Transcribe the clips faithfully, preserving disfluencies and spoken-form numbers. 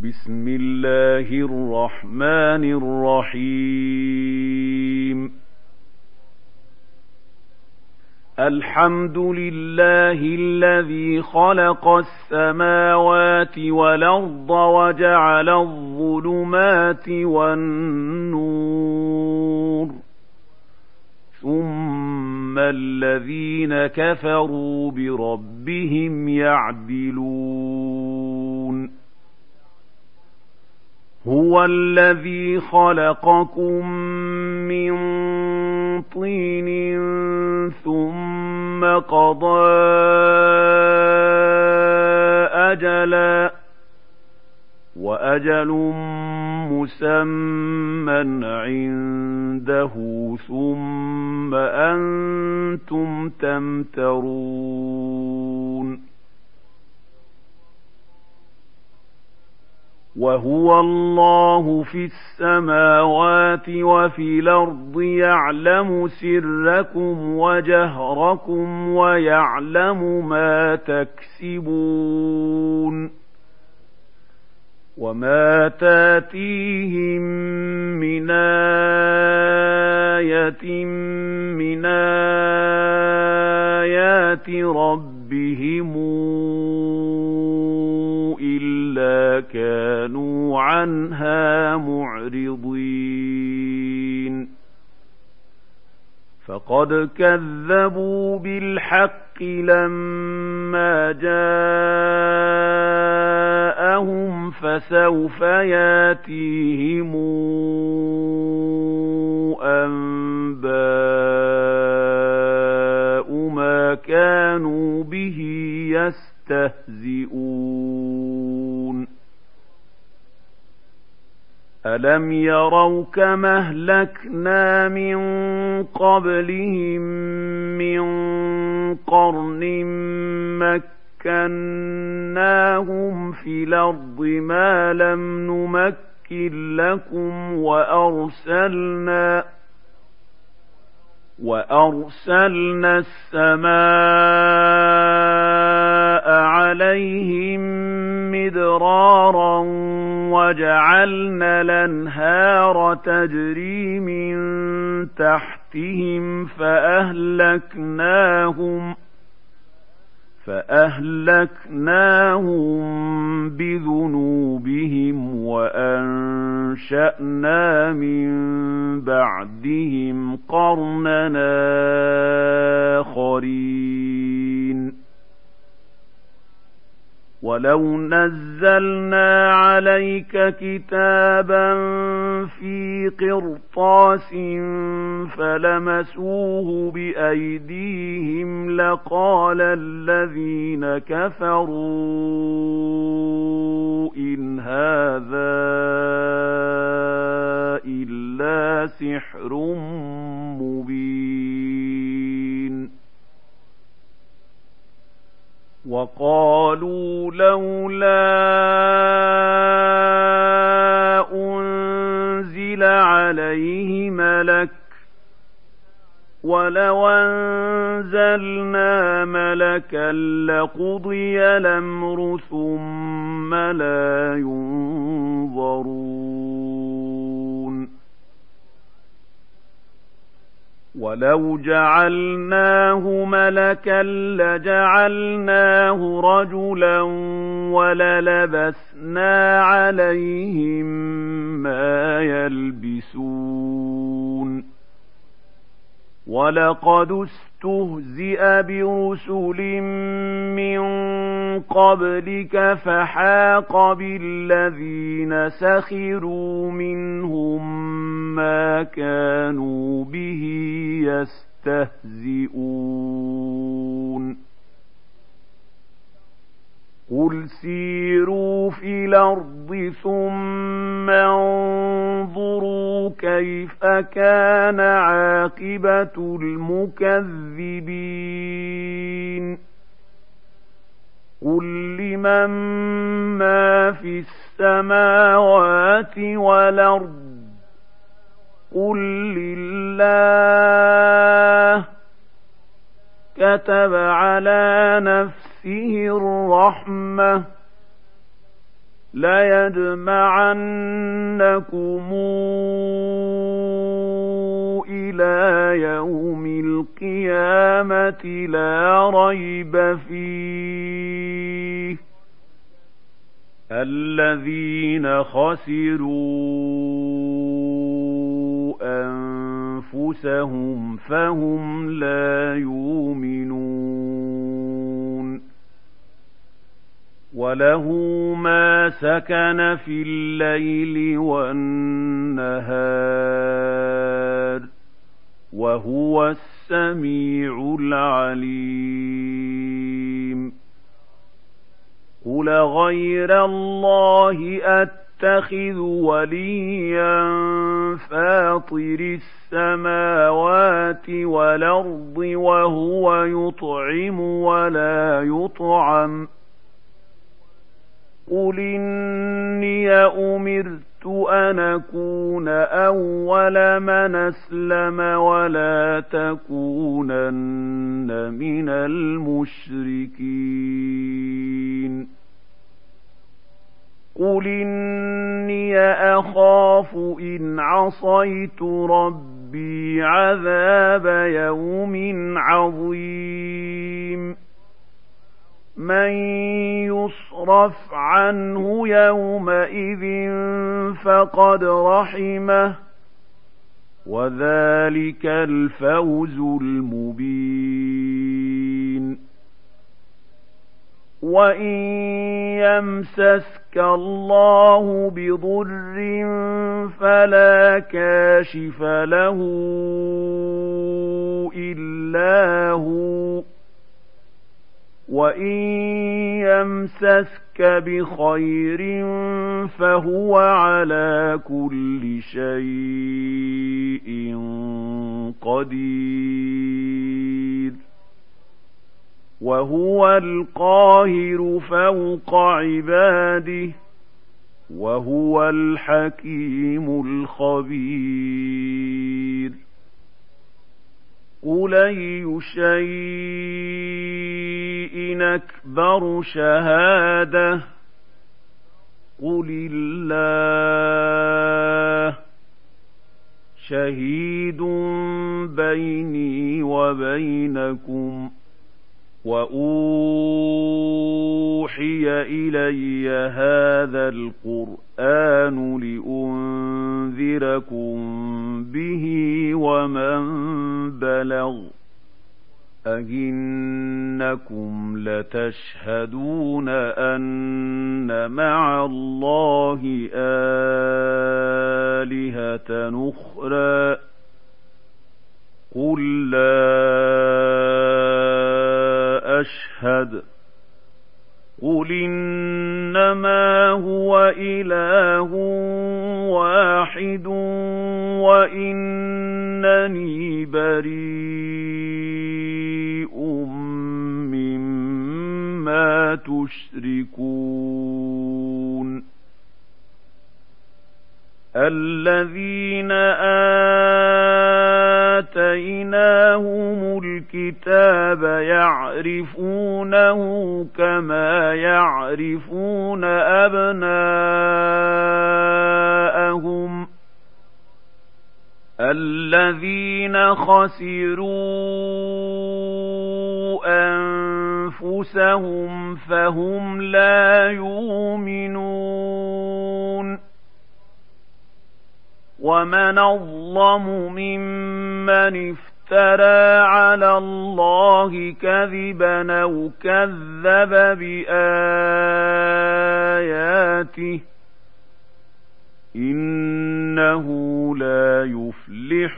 بسم الله الرحمن الرحيم الحمد لله الذي خلق السماوات والأرض وجعل الظلمات والنور ثم الذين كفروا بربهم يعدلون هو الذي خلقكم من طين ثم قضى أجلا وأجل مسمى عنده ثم أنتم تمترون وهو الله في السماوات وفي الأرض يعلم سركم وجهركم ويعلم ما تكسبون وما تاتيهم من آية من آيات ربهم إلا كانوا عنها معرضين فقد كذبوا بالحق لما جاءهم فسوف ياتيهم أنباء ما كانوا به يستهزئون ألم يروا كما أهلكنا من قبلهم من قرن مكناهم في الأرض ما لم نمكن لكم وأرسلنا وأرسلنا السماء عليهم مدرارا وجعلنا الأنهار تجري من تحتهم فأهلكناهم فأهلكناهم بذنوبهم وأنشأنا من بعدهم قرننا آخرين ولو نزلنا عليك كتابا في قرطاس فلمسوه بأيديهم لقال الذين كفروا إن هذا إلا سحر مبين وقالوا لولا أنزل عليه ملك ولو أنزلنا ملكا لقضي الأمر ثم لا ينظرون ولو جعلناه ملكا لجعلناه رجلا وللبسنا عليهم ما يلبسون ولقد استهزئ برسل من قبلك فحاق بالذين سخروا منهم ما كانوا به يستهزئون قل سيروا في الأرض ثم انظروا كيف كان عاقبة المكذبين قل لمن ما في السماوات والأرض قل لله كتب على نفسه الرحمة لَيَجْمَعَنَّكُمْ إِلَىٰ يَوْمِ الْقِيَامَةِ لَا رَيْبَ فِيهِ الَّذِينَ خَسِرُوا أَنفُسَهُمْ فَهُمْ لَا يُؤْمِنُونَ وَلَهُ مَا سَكَنَ فِي اللَّيْلِ وَالنَّهَارِ وَهُوَ السَّمِيعُ الْعَلِيمُ قُلْ غَيْرَ اللَّهِ أَتَّخِذُ وَلِيًّا فَاطِرِ السَّمَاوَاتِ وَالْأَرْضِ وَهُوَ يُطْعِمُ وَلَا يُطْعَمُ قُلْ إِنِّي أُمِرْتُ أَنْ أَكُونَ أَوَّلَ مَنْ أَسْلَمَ وَلَا تَكُونَنَّ مِنَ الْمُشْرِكِينَ قُلْ إِنِّي أَخَافُ إِنْ عَصَيْتُ رَبِّي عَذَابَ يَوْمٍ عَظِيمٍ مَنْ يُصْرَفْ عَنْهُ يَوْمَئِذٍ فَقَدْ رَحِمَهُ وَذَلِكَ الْفَوْزُ الْمُبِينُ وَإِنْ يَمْسَسْكَ اللَّهُ بِضُرٍّ فَلَا كَاشِفَ لَهُ إِلَّا هُوَ وَإِنْ يَمْسَسْكَ بِخَيْرٍ فَهُوَ عَلَى كُلِّ شَيْءٍ قَدِيرٌ وَهُوَ الْقَاهِرُ فَوْقَ عِبَادِهِ وَهُوَ الْحَكِيمُ الْخَبِيرُ قُلْ أَيُّ شَيْءٍ أَكْبَرُ شَهَادَةً قُلِ اللَّهُ شَهِيدٌ بَيْنِي وَبَيْنَكُمْ وَأُوحِيَ إِلَيَّ هَذَا الْقُرْآنُ لِأُنذِرَكُم بِهِ وَمَن بَلَغَ أَئِنَّكُمْ لَتَشْهَدُونَ أَنَّ مَعَ اللَّهِ آلِهَةً أُخْرَى قُل لَّا أَشْهَدُ قُلْ إِنَّمَا هُوَ إِلَٰهٌ وَاحِدٌ وَإِنَّنِي بَرِيءٌ مِّمَّا تُشْرِكُونَ الَّذِينَ آتَيْنَاهُمُ الْكِتَابَ يَعْرِفُونَهُ كَمَا يَعْرِفُونَ أَبْنَاءَهُمُ الَّذِينَ خَسِرُوا أَنفُسَهُمْ فَهُمْ لَا يُؤْمِنُونَ وَمَنْ أَظْلَمُ مِمَّنِ افْتَرَىٰ عَلَى اللَّهِ كَذِبًا أَوْ كَذَّبَ بِآيَاتِهِ إِنَّهُ لَا يُفْلِحُ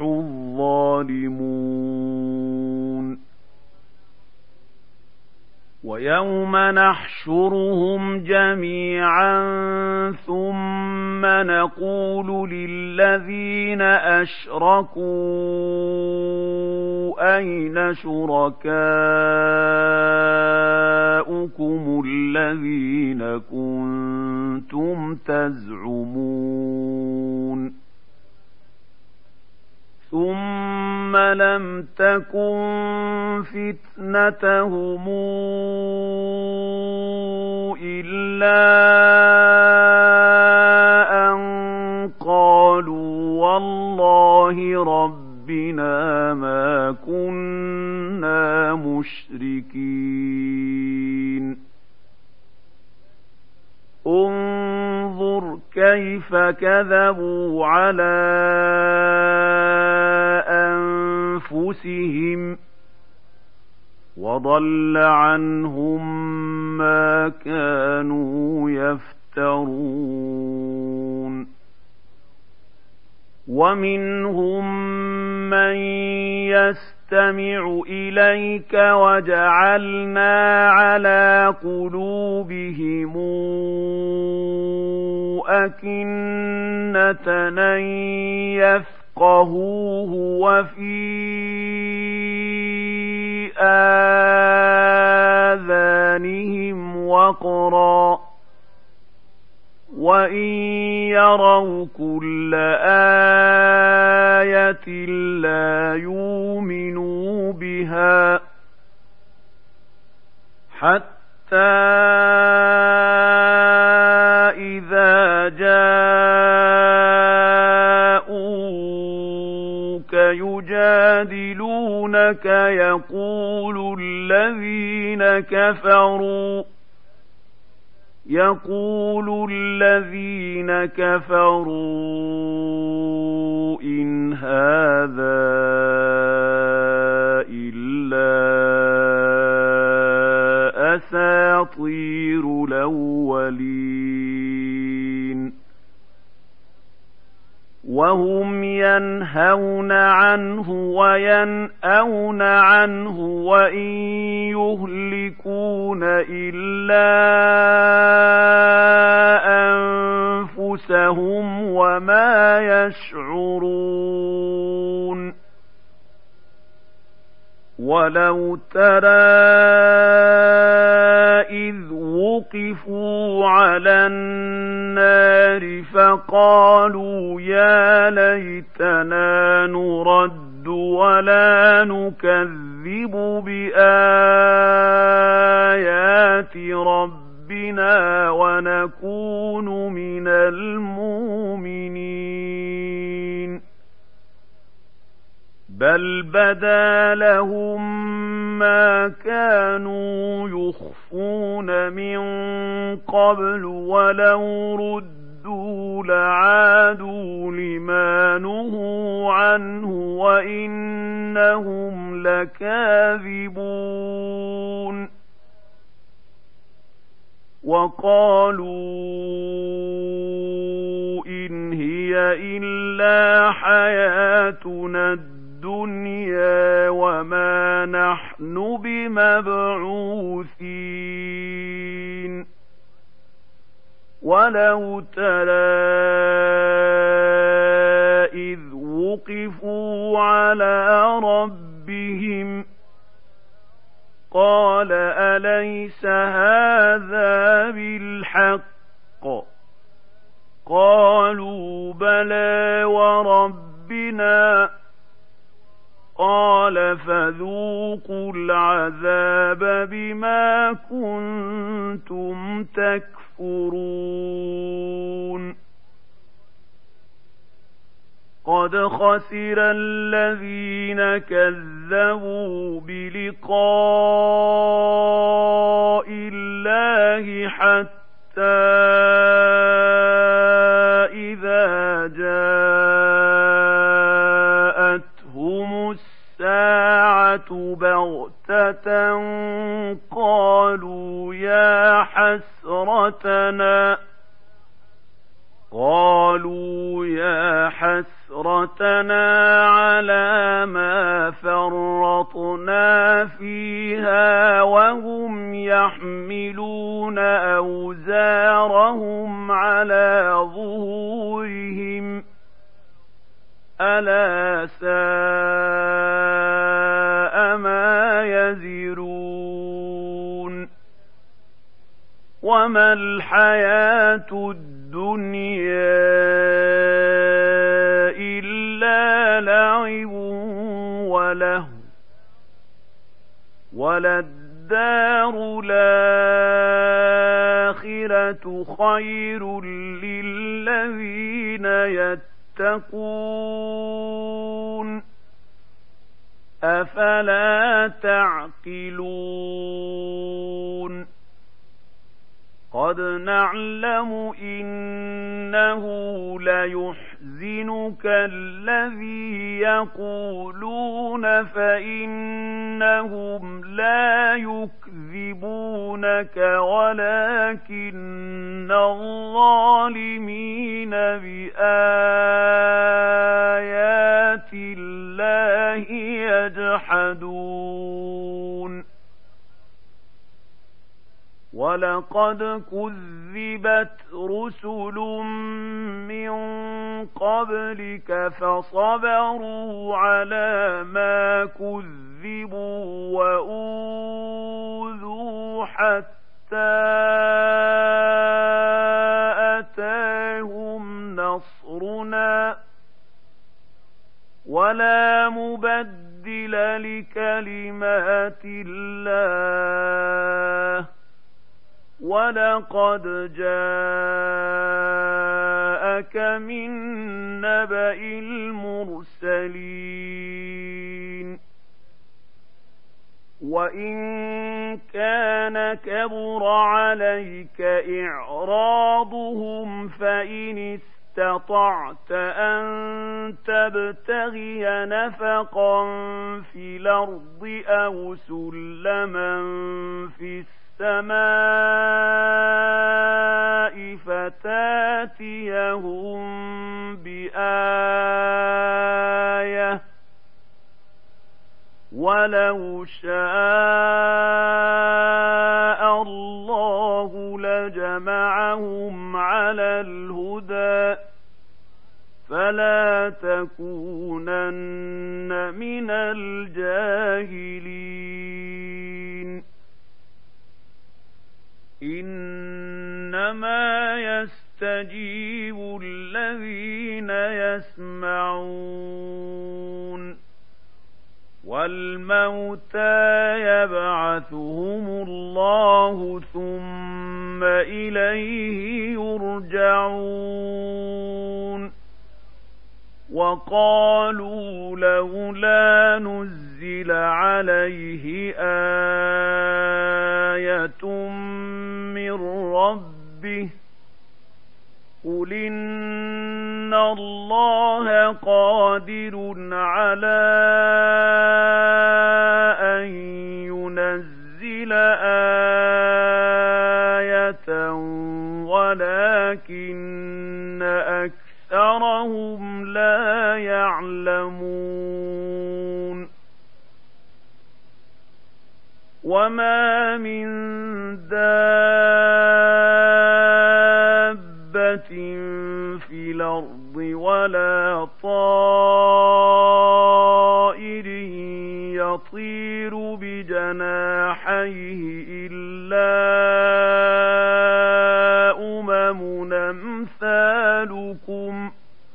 الظَّالِمُونَ وَيَوْمَ نَحْشُرُهُمْ جَمِيعًا ثُمَّ نَقُولُ لِلَّذِينَ أَشْرَكُوا أَيْنَ شُرَكَاؤُكُمُ الَّذِينَ كُنتُمْ تَزْعُمُونَ ثُمَّ لَمْ تَكُنْ فِتْنَتَهُمْ إِلَّا كيف كذبوا على أنفسهم وضل عنهم ما كانوا يفترون ومنهم من يستمع إليك وجعلنا على قلوبهم أكنة أن يفقهوه وفي آذانهم وقرا وإن يروا كل آية لا يؤمنوا بها حتى إذا جاءوك يجادلونك يقول الذين كفروا يقول الذين كفروا إن هذا إلا أساطير الأولين وهم ينهون عنه وينأون عنه وإن يهلكون إلا أنفسهم وما يشعرون ولو ترى إذ وقفوا على النار فقالوا يا ليتنا نرد ولا نكذب بآيات ربنا ونكون من المؤمنين بل بدا لهم ما كانوا يخفون من قبل ولو ردوا لعادوا لما نهوا عنه وإنهم لكاذبون وقالوا إن هي إلا حياتنا الدنيا وما نحن بمبعوثين ولو ترى إذ وقفوا على ربهم قال أليس هذا بالحق قالوا بلى وربنا قال فذوقوا العذاب بما كنتم تكفرون قد خسر الذين كذبوا بلقاء الله حتى إذا جاءتهم الساعة بغتة قالوا يا حسرتنا قالوا يا حسرتنا على ما فرطنا فيها وهم يحملون أوزارهم على ظهورهم ألا ساء ما يزرون وما الحياة الدنيا إلا لعب وله وللدار الآخرة خير للذين يتقون أفلا تعقلون قد نعلم إنه ليحزنك الذي يقولون فإنهم لا يكذبونك ولكن الظالمين بآيات الله يجحدون ولقد كذبت رسل من قبلك فصبروا على ما كذبوا وأوذوا حتى أتاهم نصرنا ولا مبدل لكلمات الله ولقد جاءك من نبأ المرسلين وإن كان كبر عليك إعراضهم فإن استطعت أن تبتغي نفقا في الأرض أو سلما في السماء السماء فتاتيهم بآية ولو شاء الله لجمعهم على الهدى فلا تكونن من الجاهلين إنما يستجيب الذين يسمعون والموتى يبعثهم الله ثم إليه يرجعون وقالوا لولا نزل عليه آية من ربه قل إن الله قادر على أن ينزل آية ولكن أكثرهم لا يعلمون وما من دابة في الأرض ولا طائر يطير بجناحيه إلا أمم أمثالكم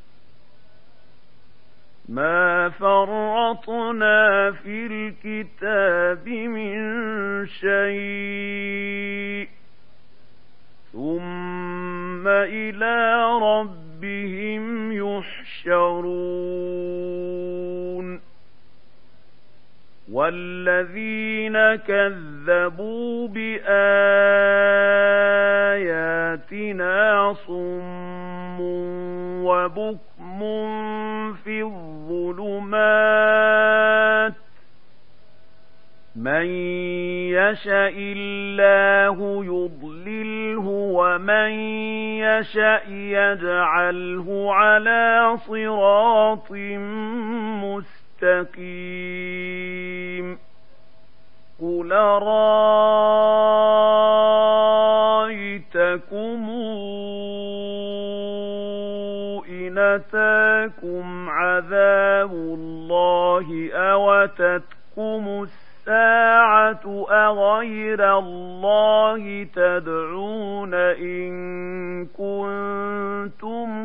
ما فرطنا في الكتاب من شيء ثم إلى ربهم يحشرون والذين كذبوا بآياتنا صم وبكم في الظلمات من يشاء الله يضلله ومن يشاء يجعله على صراط مستقيم قل رأيتكم إن أتاكم عذاب الله أو أتتكم الساعة أغير الله تدعون إن كنتم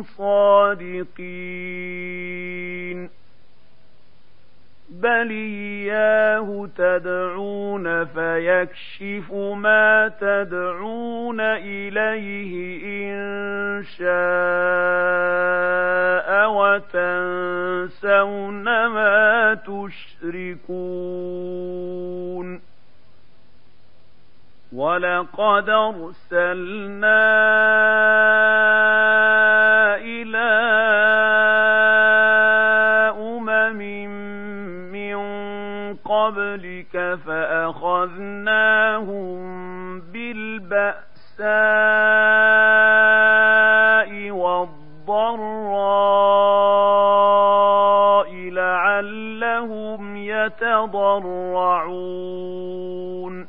صادقين بل إياه تدعون فيكشف ما تدعون إليه إن شاء وتنسون ما تشركون ولقد أرسلنا إلى أمم من قبلك فأخذناهم بالبأساء والضراء لعلهم يتضرعون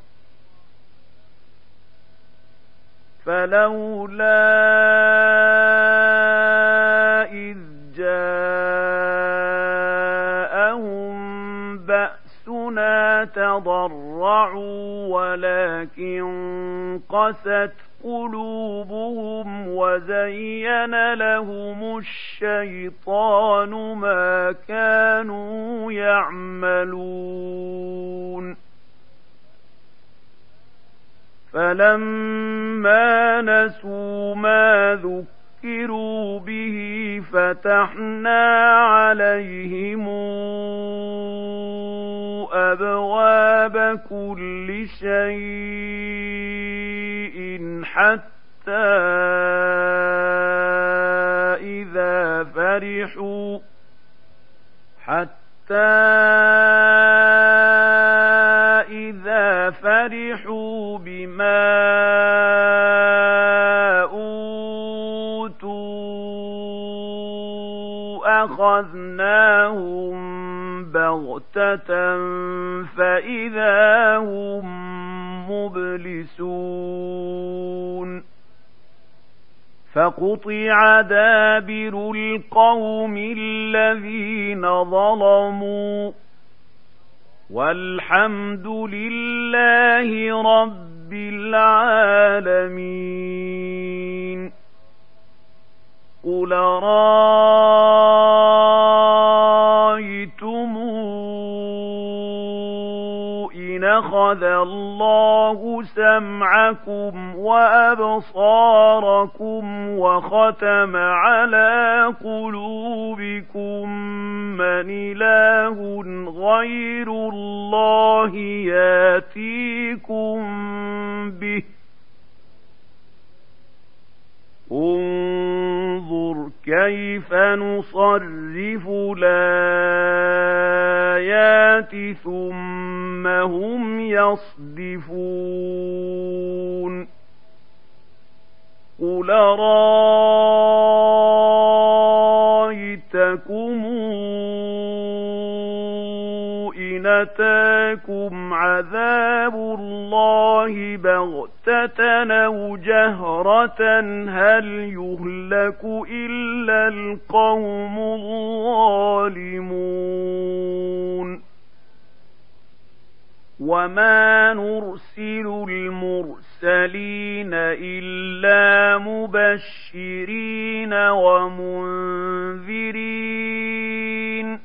فلولا إذ جاءهم بأسنا تضرعوا ولكن قست قلوبهم وزين لهم الشيطان ما كانوا يعملون فلما نسوا ما ذكروا به فتحنا عليهم أبواب كل شيء حتى إذا فرحوا حتى إذا فرحوا بما أوتوا أخذناهم بغتة فإذا هم مبلسون فقطع دابر القوم الذين ظلموا والحمد لله رب العالمين قل رأيتم إن أخذ الله سمعكم وأبصاركم وختم على قلوبكم من إله غير الله ياتيكم به انظر كيف نصرف الآيات ثم هم يصدفون قل رأيتكم إن أتاكم عذاب الله بغتة أو جهرة هل يهلك إلا القوم الظالمون وما نرسل المرسلين إلا مبشرين ومنذرين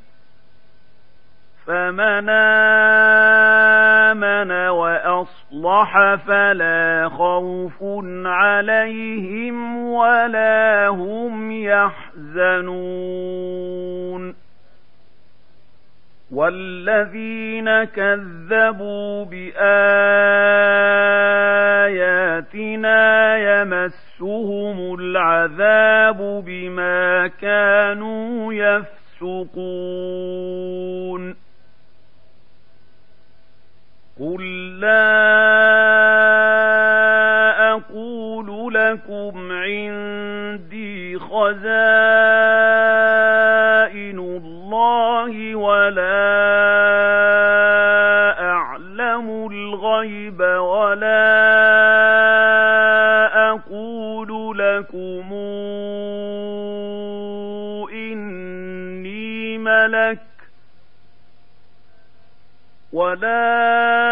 فمن آمن وأصلح فلا خوف عليهم ولا هم يحزنون والذين كذبوا بآياتنا يمسهم العذاب بما كانوا يفسقون قل لا أقول لكم عندي خزائن الله ولا أعلم الغيب ولا أقول لكم إني ملك ولا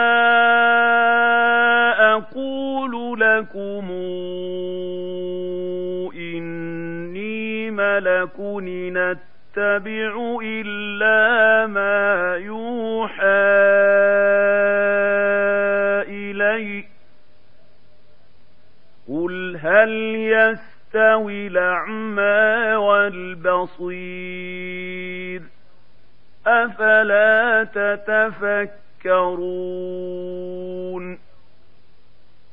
أقول لكم إني ملك إن أتبع إلا ما يوحى إلي قل هل يستوي الأعمى والبصير أفلا تتفكرون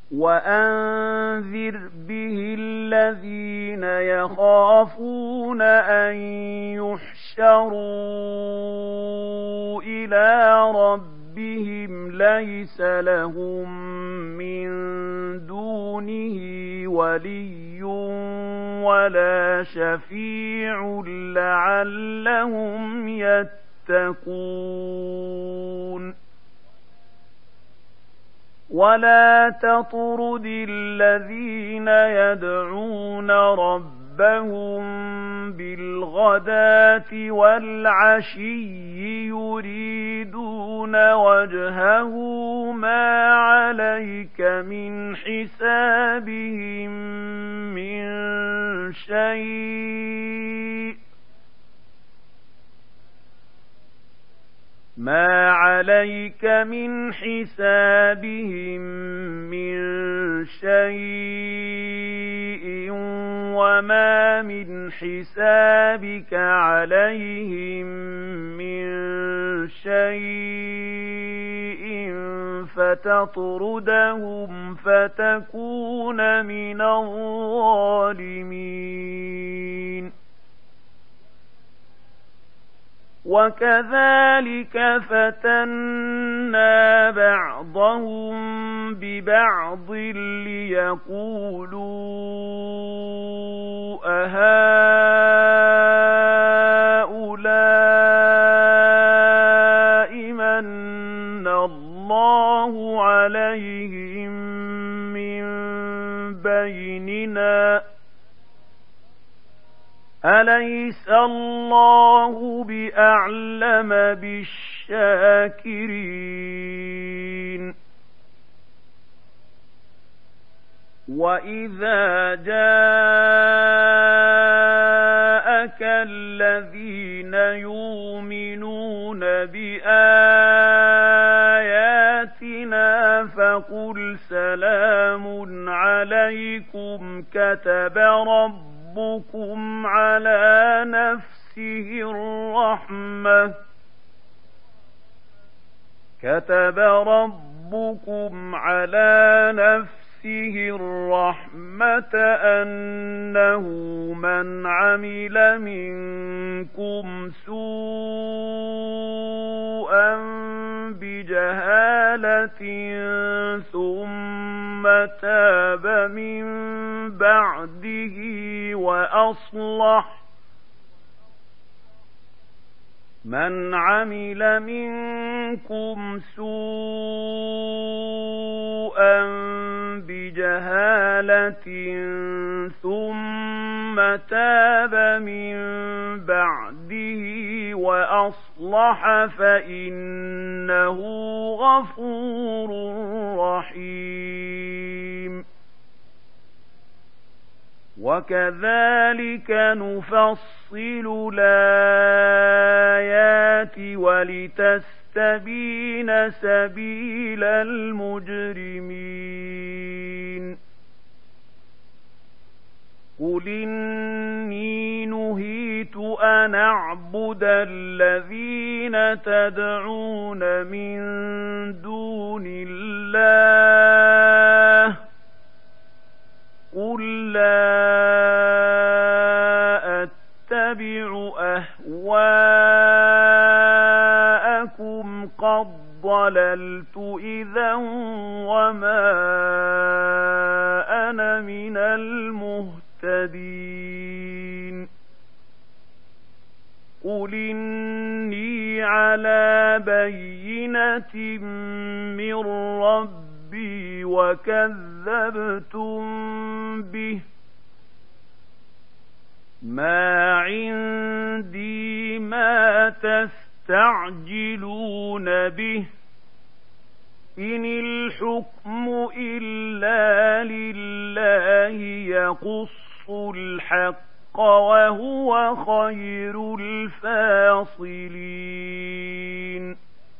وأنذر به الذين يخافون أن يحشروا إلى ربهم ليس لهم من دونه ولي ولا شفيع لعلهم يتقون. ولا تطرد الذين يدعون ربهم بالغداة والعشي يريدون وجهه ما عليك من حسابهم من شيء ما عليك من حسابهم من شيء وما من حسابك عليهم من شيء فتطردهم فتكون من الظالمين. وكذلك فتنا بعضهم ببعض ليقولوا أهؤلاء من الله عليهم من بيننا أليس الله بأعلم بالشاكرين. وإذا جاءك الذين يؤمنون بآياتنا فقل سلام عليكم كتب ربكم ربكم على نفسه الرحمة كتب ربكم على نفسه الرحمة أنه من عمل منكم سوءا بجهالة ثم تاب من بعده وأصلح من عمل منكم سوءا بجهالة ثم تاب من بعده وأصلح فإنه غفور رحيم. وكذلك نفصل الآيات ولتستبين سبيل المجرمين. قل إني نهيت أن أعبد الذين تدعون من دون الله قل لا أتبع أهواءكم قد ضللت إذا وما أنا من المهتدين. قل إني على بينة من ربي وكذبتم به ما عندي ما تستعجلون به إن الحكم إلا لله يقص الحق وهو خير الفاصلين.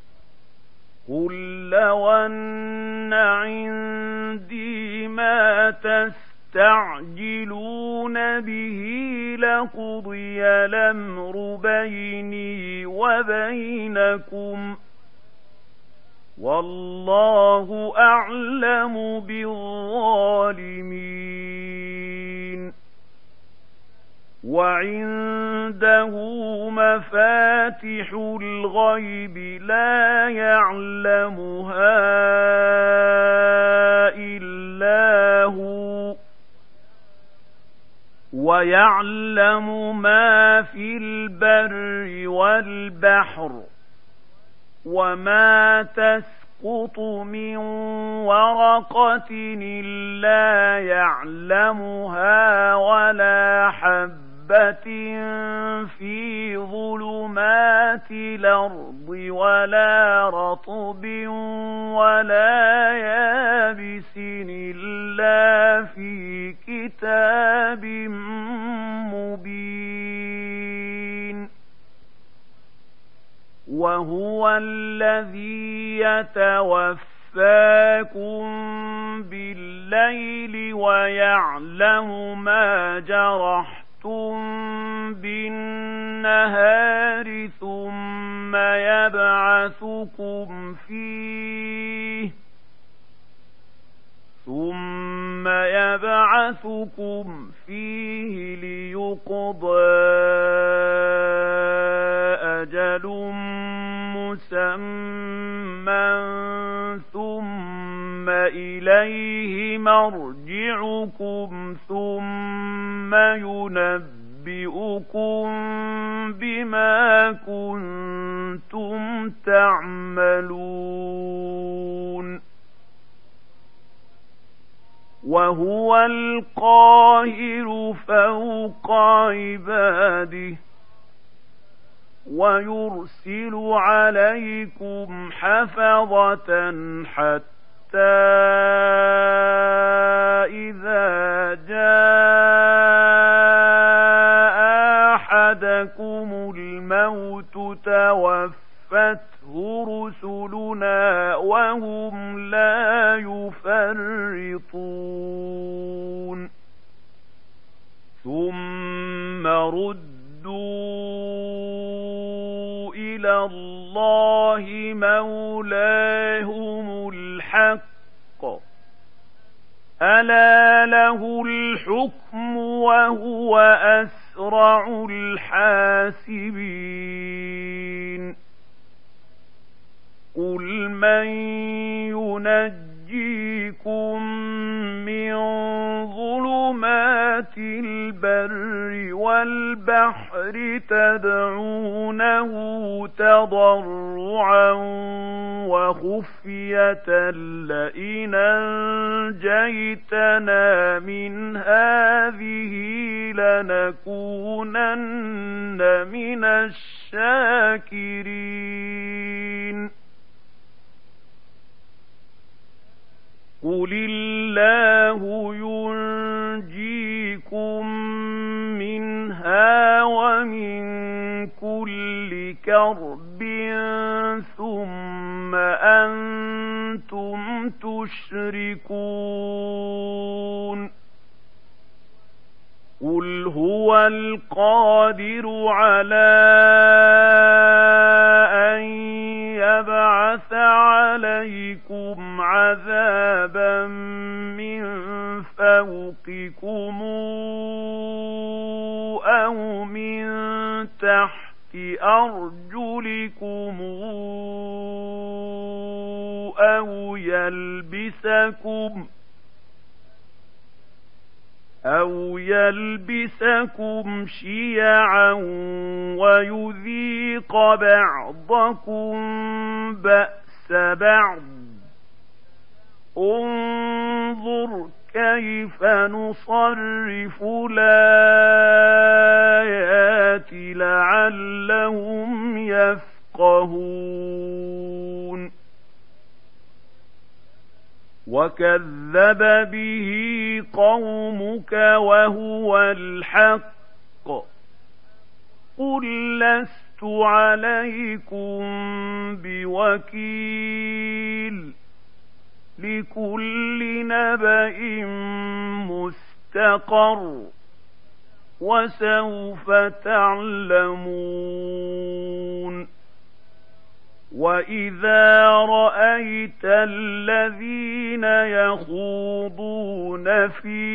قل لو أن عندي ما تستعجلون به لقضي الأمر بيني وبينكم والله أعلم بالظالمين. وعنده مفاتح الغيب لا يعلمها إلا هو، ويعلم ما في البر والبحر، وما تسقط من ورقة إلا يعلمها، ولا حبة في ظلمات الأرض، ولا رطب ولا يابس إلا في كتاب مبين. وهو الذي يتوفاكم بالليل ويعلم ما جرحتم بالنهار، ثم يبعثكم فيه ثم يبعثكم فيه ليقضى أجل مسمى، ثم إليه مرجعكم ثم ينبئكم بما كنتم تعملون. وهو القاهر فوق عباده، ويرسل عليكم حفظة حتى إذا جاء أحدكم الموت توفته رسلنا وهم لا يفرطون، ثم ردوا إلى الله مولاهم الحق، ألا له الحكم وهو أسرع الحاسبين. قل من ينجيكم من ظلمات البر والبحر تدعونه تضرعا وخفية لئن أنجيتنا من هذه لنكونن من الشاكرين. قل الله ينجيكم منها ومن كل كرب ثم أنتم تشركون. قل هو القادر على أن يبعث عليكم عذابا من فوقكم أو من تحت أرجلكم أو يلبسكم أو يلبسكم شيعا ويذيق بعضكم بأس بعض. انظر كيف نصرف الآيات لعلهم يفقهون. وكذب به قومك وهو الحق. قل لست عليكم بوكيل. لكل نبأ مستقر وسوف تعلمون. وَإِذَا رَأَيْتَ الَّذِينَ يَخُوضُونَ فِي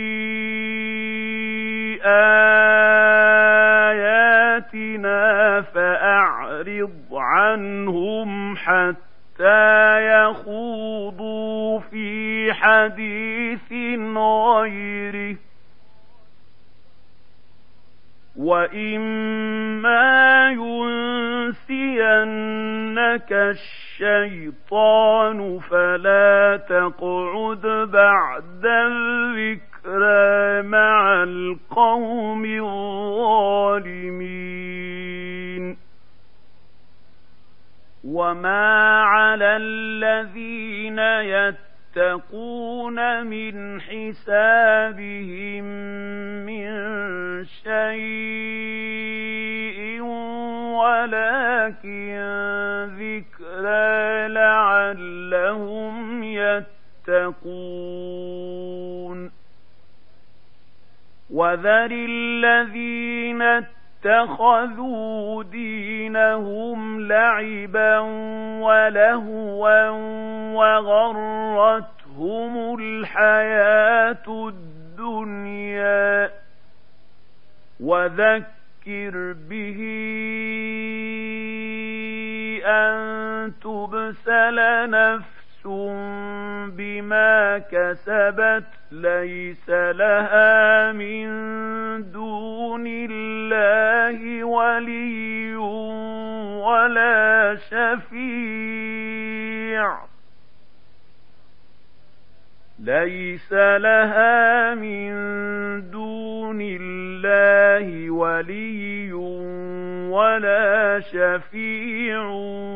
آيَاتِنَا فَأَعْرِضْ عَنْهُمْ حَتَّىٰ يَخُوضُوا فِي حَدِيثٍ غَيْرِهِ، وَإِمَّا يُنسِيَنَّكَ الشَّيْطَانُ فَلَا تَقْعُدْ بَعْدَ الذِّكْرَىٰ مَعَ الْقَوْمِ الظَّالِمِينَ. وَمَا عَلَى الَّذِينَ يَتَّقُونَ مِنْ حِسَابِهِم مِّن شَيْءٍ وَلَٰكِن ذِكْرَىٰ لَعَلَّهُمْ يَتَّقُونَ. وَذَرِ الَّذِينَ اتَّخَذُوا دِينَهُمْ لَعِبًا وَلَهْوًا وَغَرَّتْهُمُ الْحَيَاةُ الدُّنْيَا، وَذَكِّرْ بِهِ أَن تُبْسَلَ نَفْسٌ بِمَا كَسَبَتْ لَيْسَ لَهَا مِن دُونِ اللَّهِ وَلِيٌّ وَلَا شَفِيعٌ لَيْسَ لَهَا مِن دُونِ اللَّهِ وَلِيٌّ وَلَا شَفِيعٌ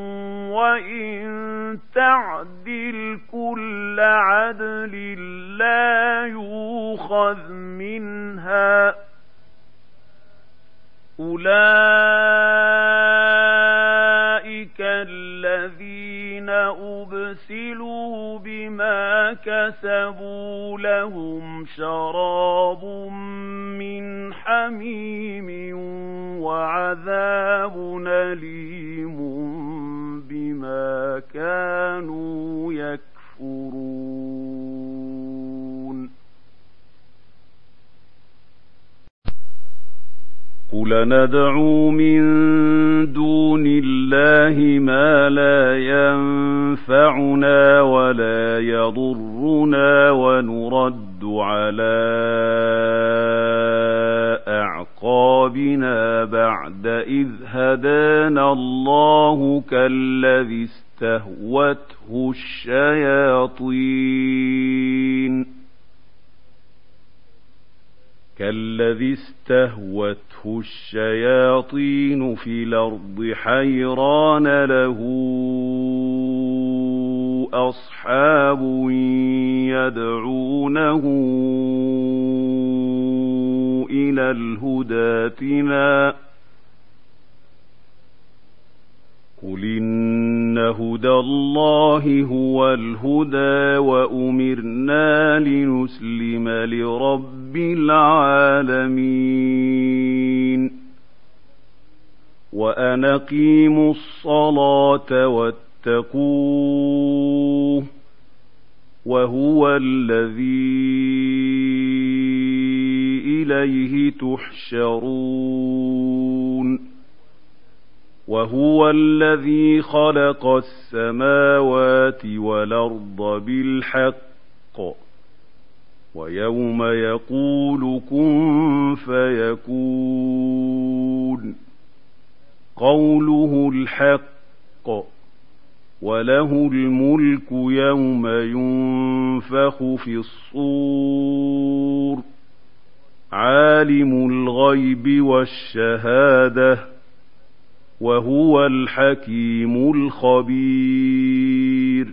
وَإِن تَعْدِلْ كُلَّ عَدْلٍ لَّا يُؤْخَذْ مِنْهَا. أُولَٰئِكَ الَّذِينَ أُبْسِلُوا بِمَا كَسَبُوا لَهُمْ شَرَابٌ مِّنْ حَمِيمٍ وَعَذَابٌ أَلِيمٌ بِمَا كَانُوا يَكْفُرُونَ. قُلْ نَدْعُو مِن دُونِ اللَّهِ مَا لَا يَنفَعُنَا وَلَا يَضُرُّنَا وَنُرَدُّ عَلَىٰ أَعْقَابِنَا بَعْدَ إِذْ هَدَانَا اللَّهُ كَالَّذِي اسْتَهْوَتْهُ الشَّيَاطِينُ كالذي استهوته الشياطين في الأرض حيران له أصحاب يدعونه إلى الهدى ائتنا قل إن هدى الله هو الهدى وأمرنا لنسلم لرب العالمين وأن أقيموا الصلاة واتقوه وهو الذي إليه تحشرون وهو الذي خلق السماوات والأرض بالحق ويوم يقول كن فيكون قوله الحق وله الملك يوم ينفخ في الصور عالم الغيب والشهادة وهو الحكيم الخبير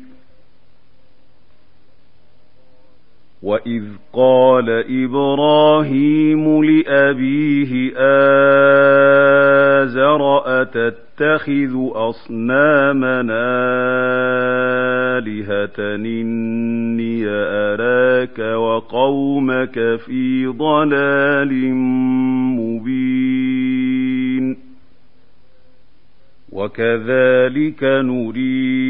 وإذ قال إبراهيم لأبيه آزر أتتخذ أصنامنا آلهة إني أراك وقومك في ضلال مبين وكذلك نري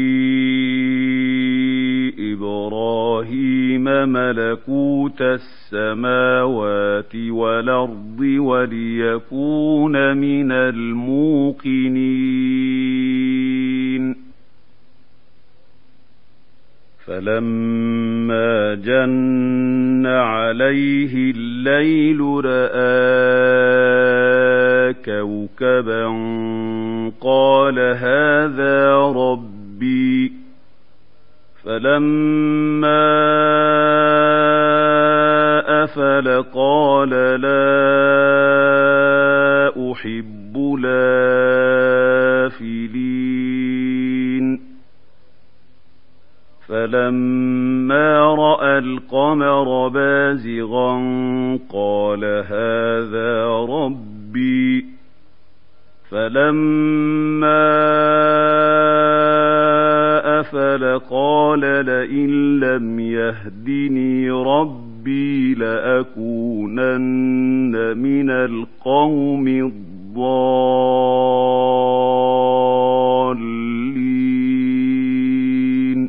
إبراهيم ملكوت السماوات والأرض وليكون من الموقنين فلما جن عليه الليل رأى كوكبا قال هذا ربي فلما أفل قال لا أحب الآفلين فلما رأى القمر بازغا قال هذا ربي فلما أفل قال لئن لم يهدني ربي لأكونن من القوم الضالين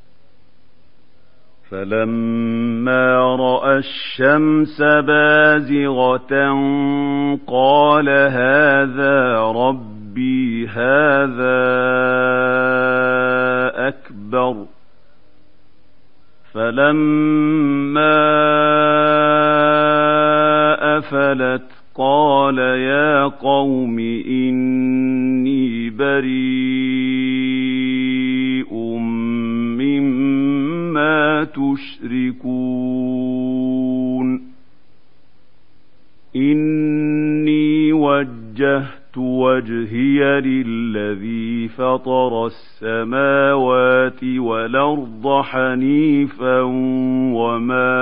فلما رأى الشمس بازغة قال هذا ربي هذا أكبر فلما أفلت قال يا قوم إني بريء مما تشركون إني وجهت وجهي للذي فطر السماوات والأرض حنيفا وما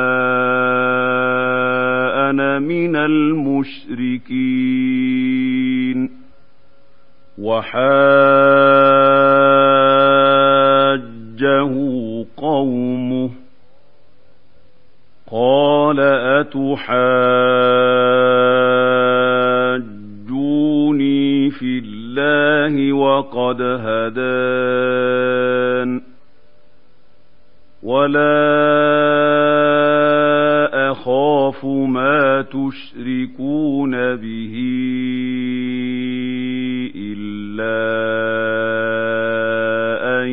أنا من المشركين وحاجه قومه قال أتحاجوني في الله وقد هدان ولا أخاف ما تشركون به إلا أن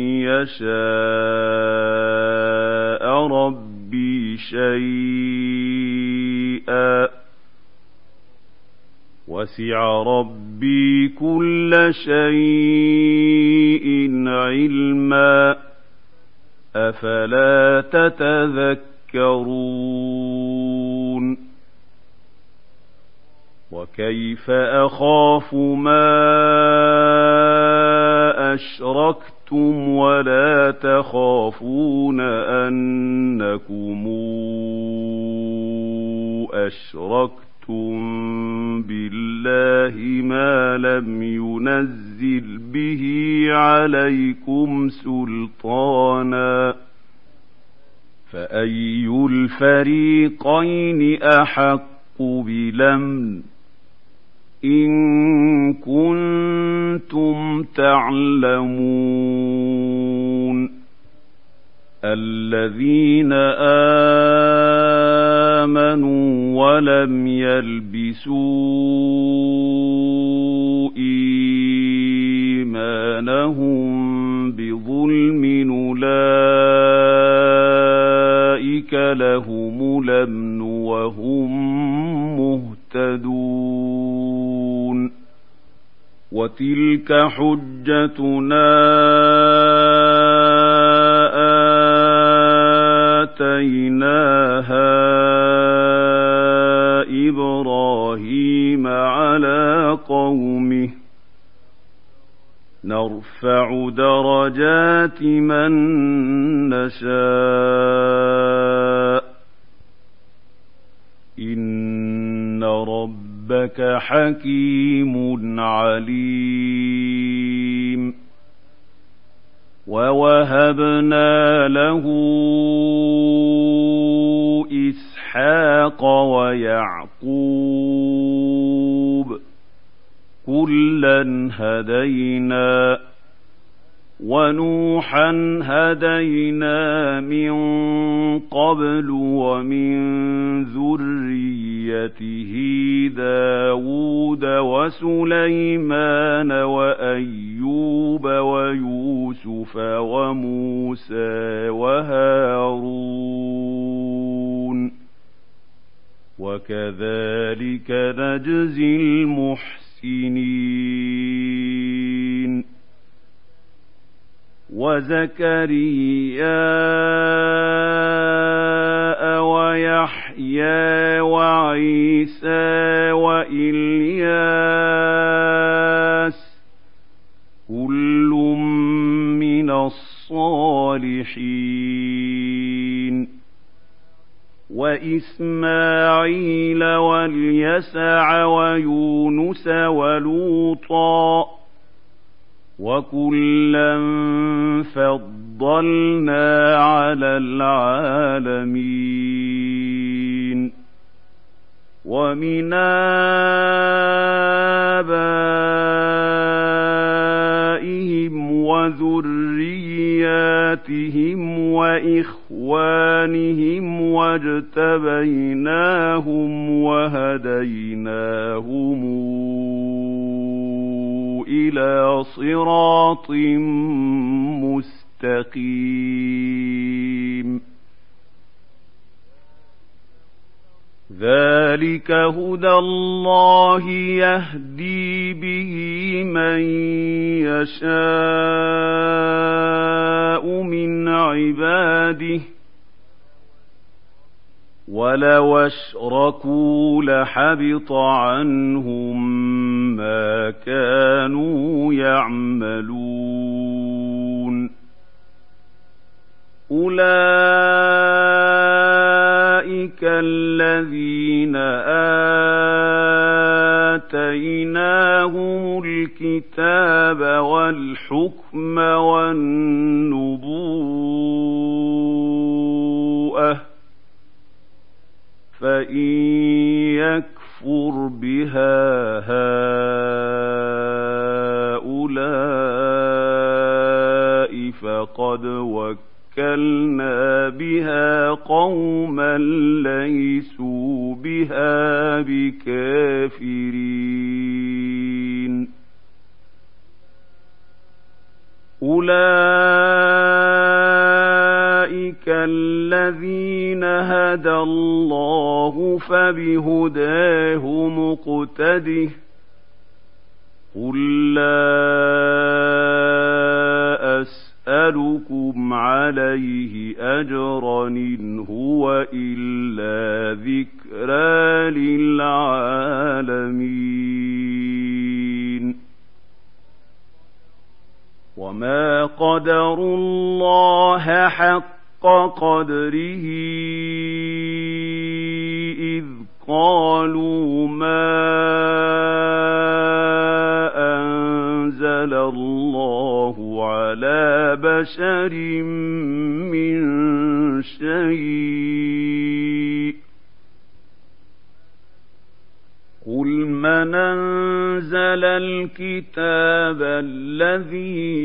يشاء ربي شيئا وسع ربي كل شيء علما أفلا تتذكرون وكيف أخاف ما أشركتم ولا تخافون أنكم أشركتم بالله ما لم ينزل به عليكم سلطانا فأي الفريقين أحق بالأمن إن كنتم تعلمون الذين آمنوا ولم يلبسوا إيمانهم بظلم أولئك لهم الأمن وهم مهتدون وتلك حجتنا آتيناها إبراهيم على قومه نرفع درجات من نشاء إن ربك حكيم عليم ووهبنا له إسحاق ويعقوب وكلا هدينا ونوحا هدينا من قبل ومن ذريته داود وسليمان وأيوب ويوسف وموسى وهارون وكذلك نجزي المحسنين وزكريا ويحيى وعيسى وإلياس كل من الصالحين وإسماعيل واليسع ويونس ولوطا وكلا فضلنا على العالمين ومن آبائهم وذرياتهم وإخوانهم واجتبيناهم وهديناهم إلى صراط مستقيم ذلك هدى الله يهدي به من يشاء من عباده ولو أشركوا لحبط عنهم ما كانوا يعملون أولئك الذين آتيناهم الكتاب والحكم والنبوءة فإن يكفر بها هؤلاء فقد وكلنا بها قوما ليسوا بها بكافرين أولئك الذين هدى الله فبهداه مقتده قل لا أسألكم عليه أجرا إن هو إلا ذكرى للعالمين وما قدروا الله حق قدره إذ قالوا ما أنزل الله على بشر من شيء قل من أنزل الكتاب الذي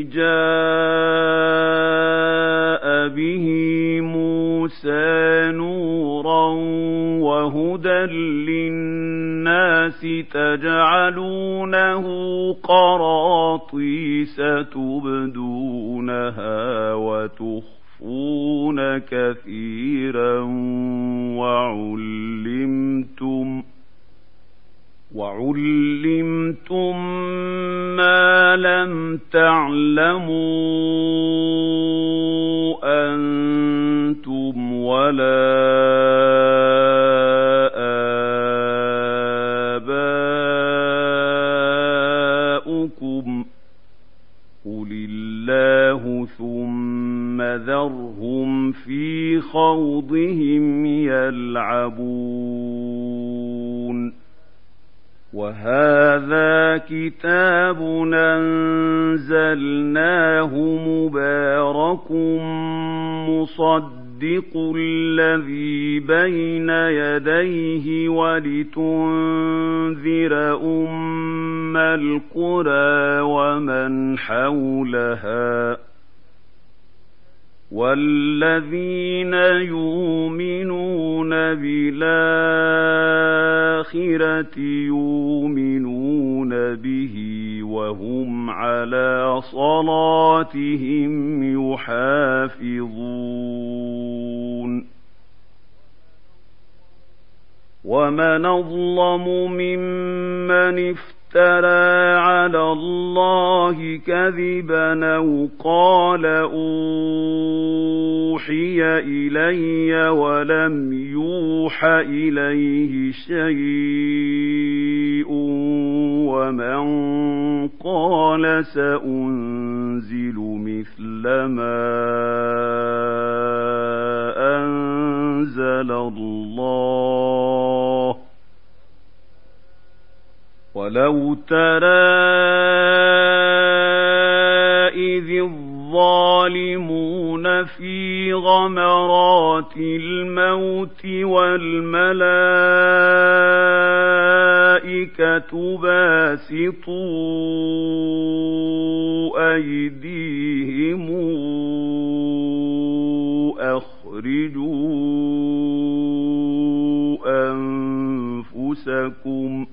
جاء به موسى نورا وهدى للناس تجعلونه قراطيس تبدونها وتخفون كثيرا وعلمتم وعلمتم ما لم تعلموا أنتم ولا آباؤكم قل الله ثم ذرهم في خوضهم يلعبون وهذا كتاب أنزلناه مبارك مصدق مُصَدِّقُ الَّذِي بَيْنَ يَدَيْهِ وَلِتُنذِرَ أُمَّ الْقُرَىٰ وَمَنْ حَوْلَهَا وَالَّذِينَ يُؤْمِنُونَ بِالْآخِرَةِ يُؤْمِنُونَ بِهِ وَهُمْ عَلَىٰ صَلَاتِهِمْ يُحَافِظُونَ وَمَنْ أَظْلَمُ مِمَّنِ افْتَرَىٰ عَلَى اللَّهِ كَذِبًا أَوْ قَالَ أُوحِيَ إِلَيَّ وَلَمْ يُوحَ إِلَيْهِ شَيْءٌ وَمَنْ قَالَ سَأُنزِلُ مِثْلَ مَا أَنزَلَ اللَّهُ وَلَوْ تَرَىٰ إِذِ الظَّالِمُونَ فِي غَمَرَاتِ الْمَوْتِ وَالْمَلَائِكَةُ بَاسِطُو أَيْدِيهِمْ أَخْرِجُوا أَنفُسَكُمْ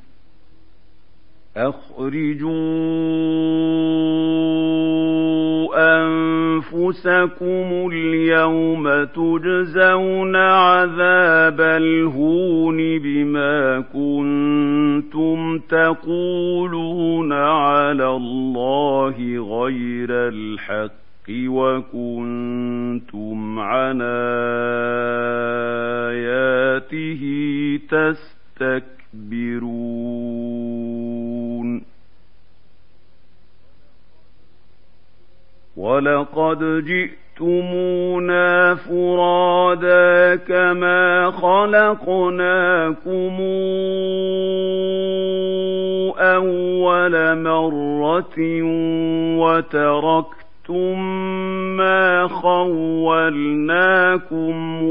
أَخْرِجُوا أَنفُسَكُمُ الْيَوْمَ تُجْزَوْنَ عَذَابَ الْهُونِ بِمَا كُنتُمْ تَقُولُونَ عَلَى اللَّهِ غَيْرَ الْحَقِّ وَكُنتُمْ عَنْ آيَاتِهِ تَسْتَكْبِرُونَ وَلَقَدْ جِئْتُمُونَا فُرَادَىٰ كَمَا خَلَقْنَاكُمْ أَوَّلَ مَرَّةٍ وَتَرَكْتُم مَّا خَوَّلْنَاكُمْ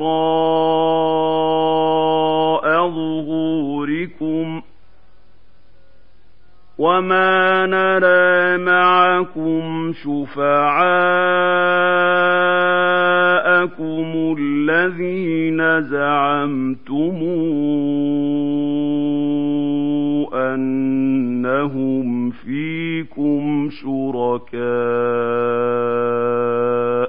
وَرَاءَ ظُهُورِكُمْ وَمَا نَرَىٰ مَعَكُمْ شُفَعَاءَكُمُ الَّذِينَ زَعَمْتُمْ أَنَّهُمْ فِيكُمْ شُرَكَاءُ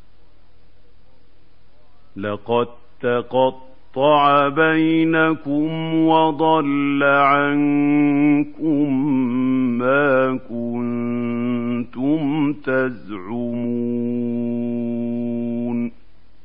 لَقَد تَّقَطَّعَ بَيْنَكُمْ وَضَلَّ عَنكُم مَّا كُنتُمْ تَزْعُمُونَ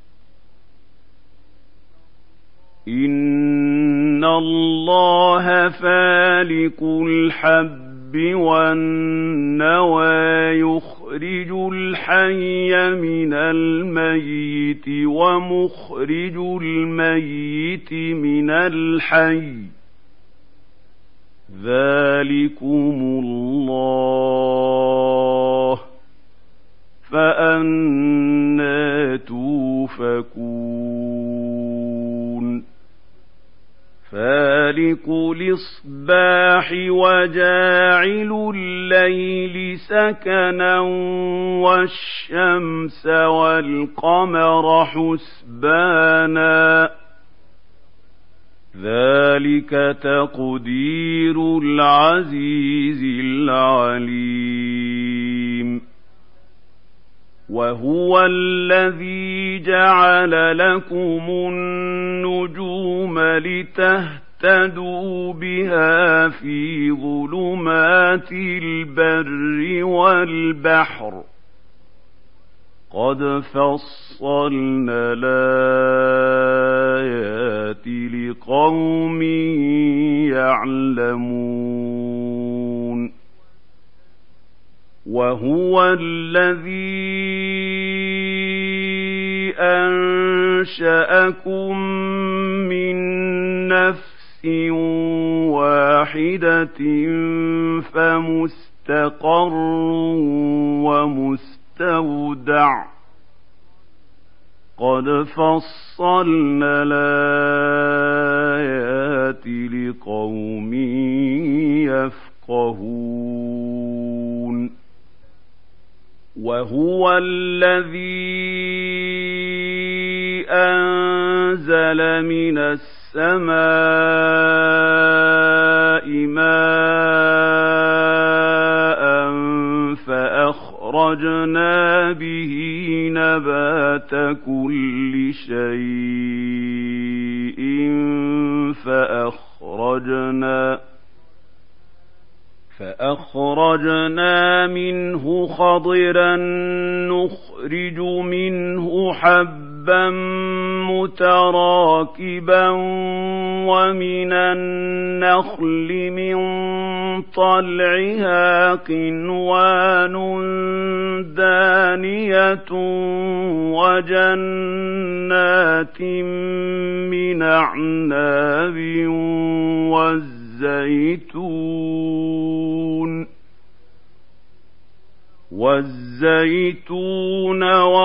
إِنَّ اللَّهَ فَالِقُ الْحَبِّ وَالنَّوَىٰ يُخْرِجُ الْحَيَّ مِنَ الْمَيِّتِ وَمُخْرِجُ الْمَيِّتِ مِنَ الْحَيِّ ذَٰلِكُمُ اللَّهُ فَأَنَّىٰ تُؤْفَكُونَ فَالِقُ الْإِصْبَاحِ وَجَاعِلُ اللَّيْلِ سَكَنًا وَالشَّمْسَ وَالْقَمَرَ حُسْبَانًا ذَلِكَ تَقْدِيرُ الْعَزِيزِ الْعَلِيمِ وَهُوَ الَّذِي جَعَلَ لَكُمُ النُّجُومَ لِتَهْتَدُوا بِهَا فِي ظُلُمَاتِ الْبَرِّ وَالْبَحْرِ قَدْ فَصَّلْنَا الْآيَاتِ لِقَوْمٍ يَعْلَمُونَ وَهُوَ الَّذِي أَنشَأَكُم مِّن نَّفْسٍ وَاحِدَةٍ فَمُسْتَقَرٌّ وَمُسْتَوْدَعٌ قد فصلنا الآيات لقوم يفقهون وهو الذي أنزل من السماء ماء فأخرجنا به نبات كل شيء فأخرجنا فأخرجنا منه خضرا نخرج منه حبا متراكبا ومن النخل من طلعها قنوان دانية وجنات من أعناب والزيتون والزيتون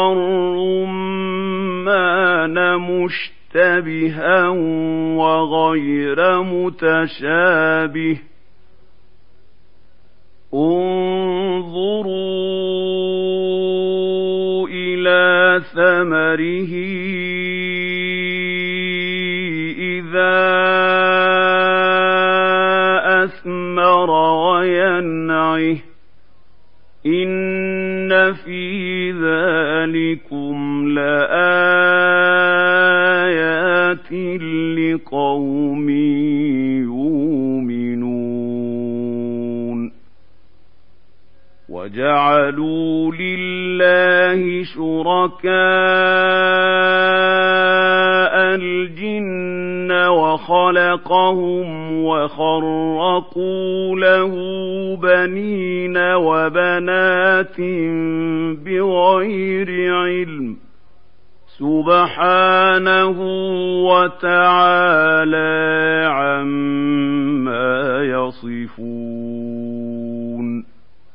والرمان مشتبها وغير متشابه انظروا إلى ثمره إذا أثمر وينعه إن في ذلكم لآيات لقوم يؤمنون وجعلوا لله شركاء الجن وخلقهم وخرقوا له بنين وبنات بغير علم سبحانه وتعالى عما يصفون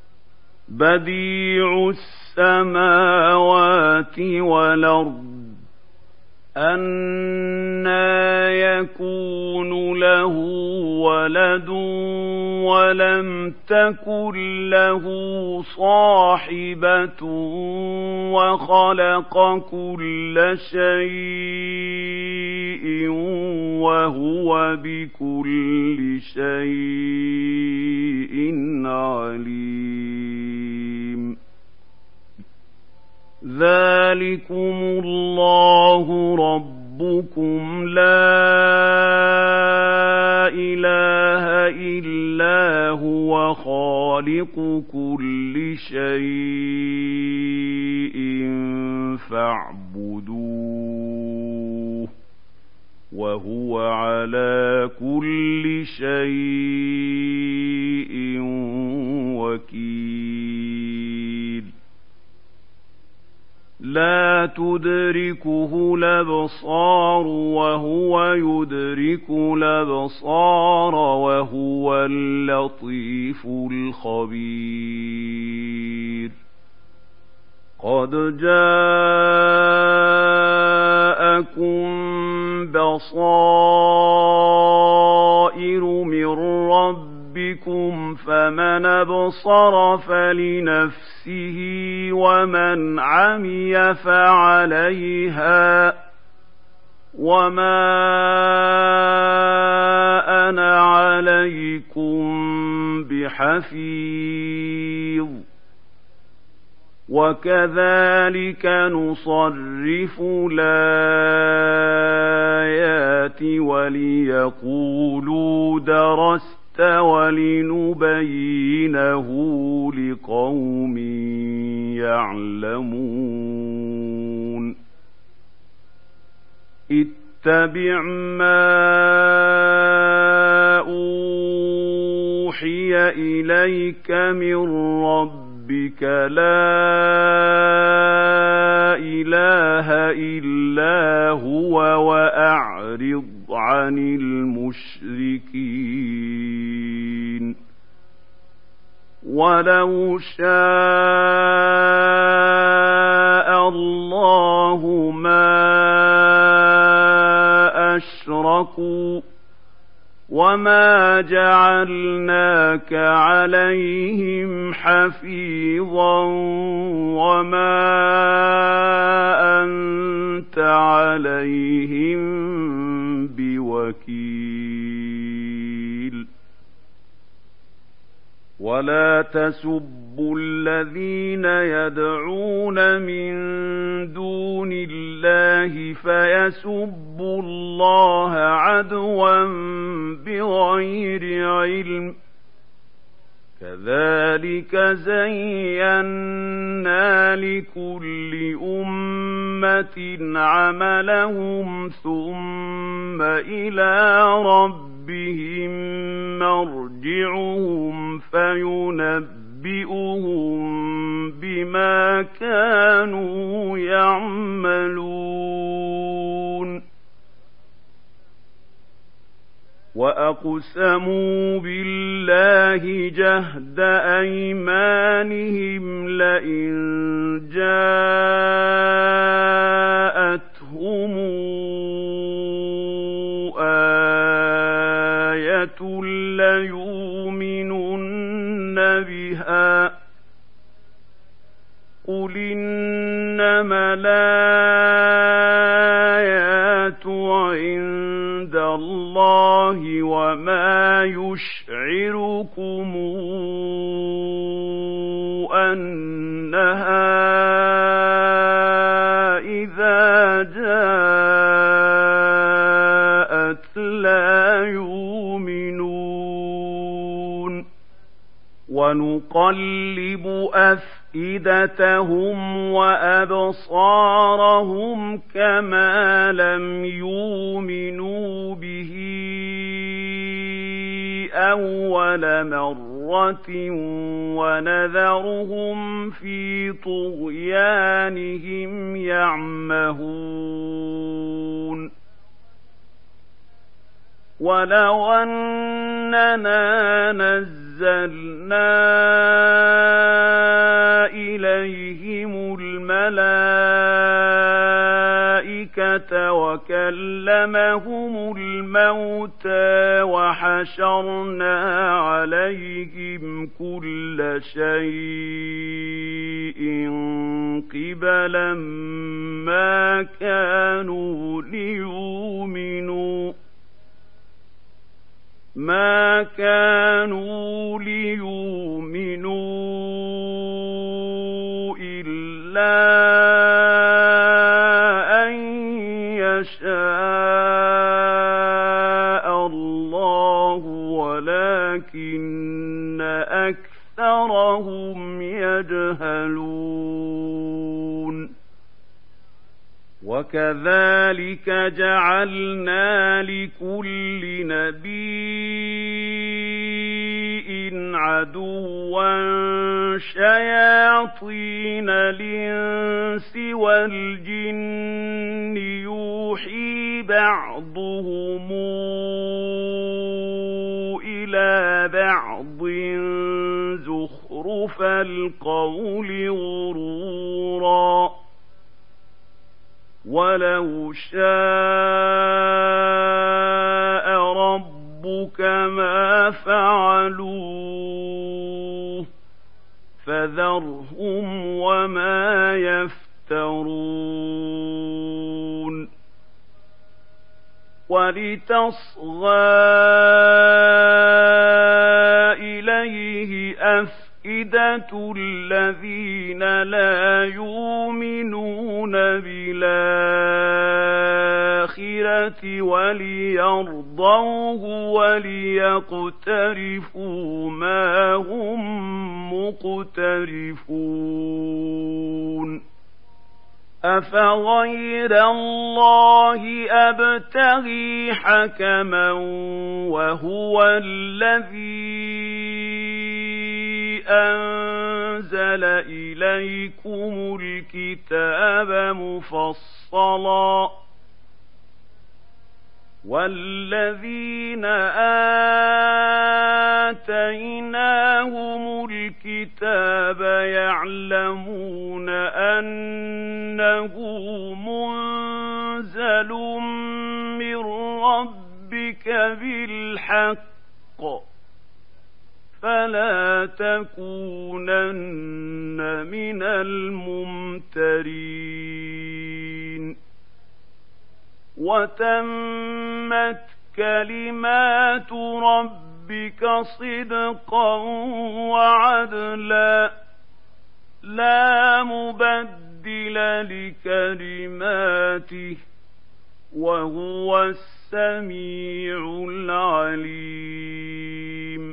بديع السماوات والأرض أنى يكون له ولد ولم تكن له صاحبة وخلق كل شيء وهو بكل شيء عليم ذلكم الله ربكم لا إله إلا هو خالق كل شيء فاعبدوه وهو على كل شيء وكيل لا تدركه الأبصار وهو يدرك الأبصار وهو اللطيف الخبير قد جاءكم بصائر من ربكم فمن أبصر فلنفسه ومن عمي فعليها وما أنا عليكم بحفيظ وكذلك نصرف الآيات وليقولوا درست ولنبينه لقوم يعلمون اتبع ما أوحي إليك من ربك لا إله إلا هو وأعرض عن المشركين ولو شاء الله ما أشركوا وما جعلناك عليهم حفيظا وما أنت عليهم بوكيل ولا تسبوا الذين يدعون من دون الله فيسبوا الله عدوا بغير علم كذلك زينا لكل أمة عملهم ثم إلى ربهم مرجعهم فينبئهم بما كانوا يعملون وأقسموا بالله جهد أيمانهم لئن جاءتهم آية ليؤمنن بها قل إنما الآيات عند الله وما يشعركم أنها إذا جاءت لا يؤمنون ونقلب أفئدتهم وأبصارهم كما لم يؤمنوا به أول مرة ونذرهم في طغيانهم يعمهون ولو أننا نزلنا إليهم الملائكة وكلمهم الموتى وحشرنا عليهم كل شيء قبلا ما كانوا ليؤمنوا ما كانوا ليؤمنوا إلا أن يشاء الله ولكن أكثرهم يجهلون وكذلك جعلنا لكل نبي عدوا شياطين الإنس والجن يوحي بعضهم إلى بعض زخرف القول غرورا ولو شاء ربك ما فعلوه فذرهم وما يفترون ولتصغى إليه أفئدة الذين لا يؤمنون بالآخرة وليرضوه وليقترفوا ما هم مقترفون أفغير الله أبتغي حكما وهو الذي أنزل إليكم الكتاب مفصلا والذين آتيناهم الكتاب يعلمون أنه منزل من ربك بالحق فلا تكونن من الممترين وتمت كلمات ربك صدقا وعدلا لا مبدل لكلماته وهو السميع العليم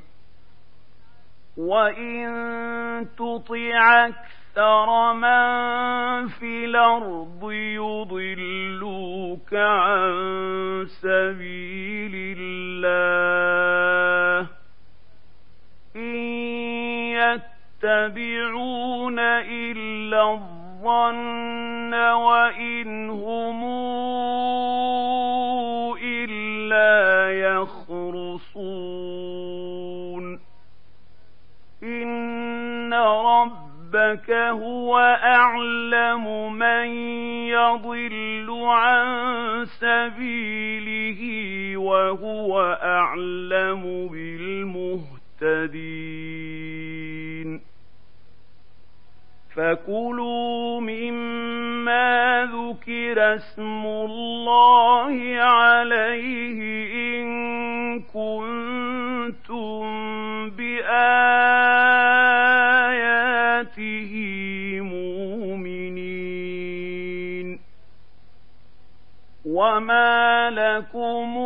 وإن تطع أكثر من في الأرض يضلوك عن سبيل الله إن يتبعون إلا الظن وإن هم إلا يخرصون إن ربك هو أعلم من يضل عن سبيله وهو أعلم بالمهتدين فكلوا مما ذكر اسم الله عليه إن كنتم بآياته مؤمنين وما لكم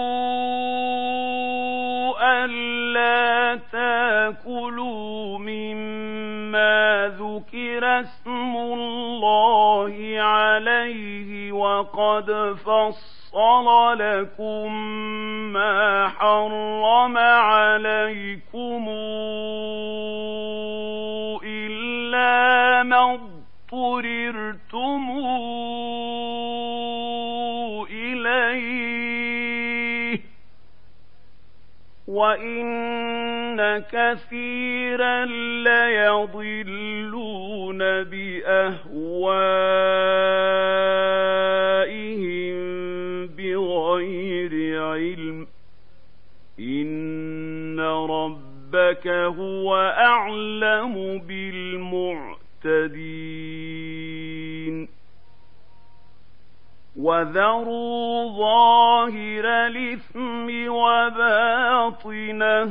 ألا تأكلوا مما ذكر اسم الله عليه وقد فصل لكم ما حرم عليكم إلا ما اضطررتم إليه وإن كثيرا ليضلون بأهوائهم بغير علم إن ربك هو أعلم بالمعتدين وذروا ظاهر الإثم وباطنه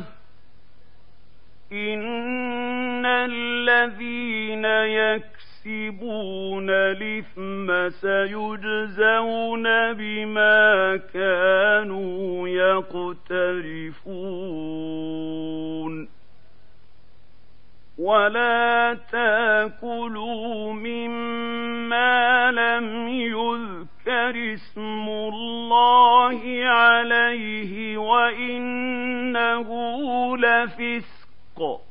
إن الذين يكسبون الإثم سيجزون بما كانوا يقترفون ولا تأكلوا مما لم يذكر اسم الله عليه وإنه لفسق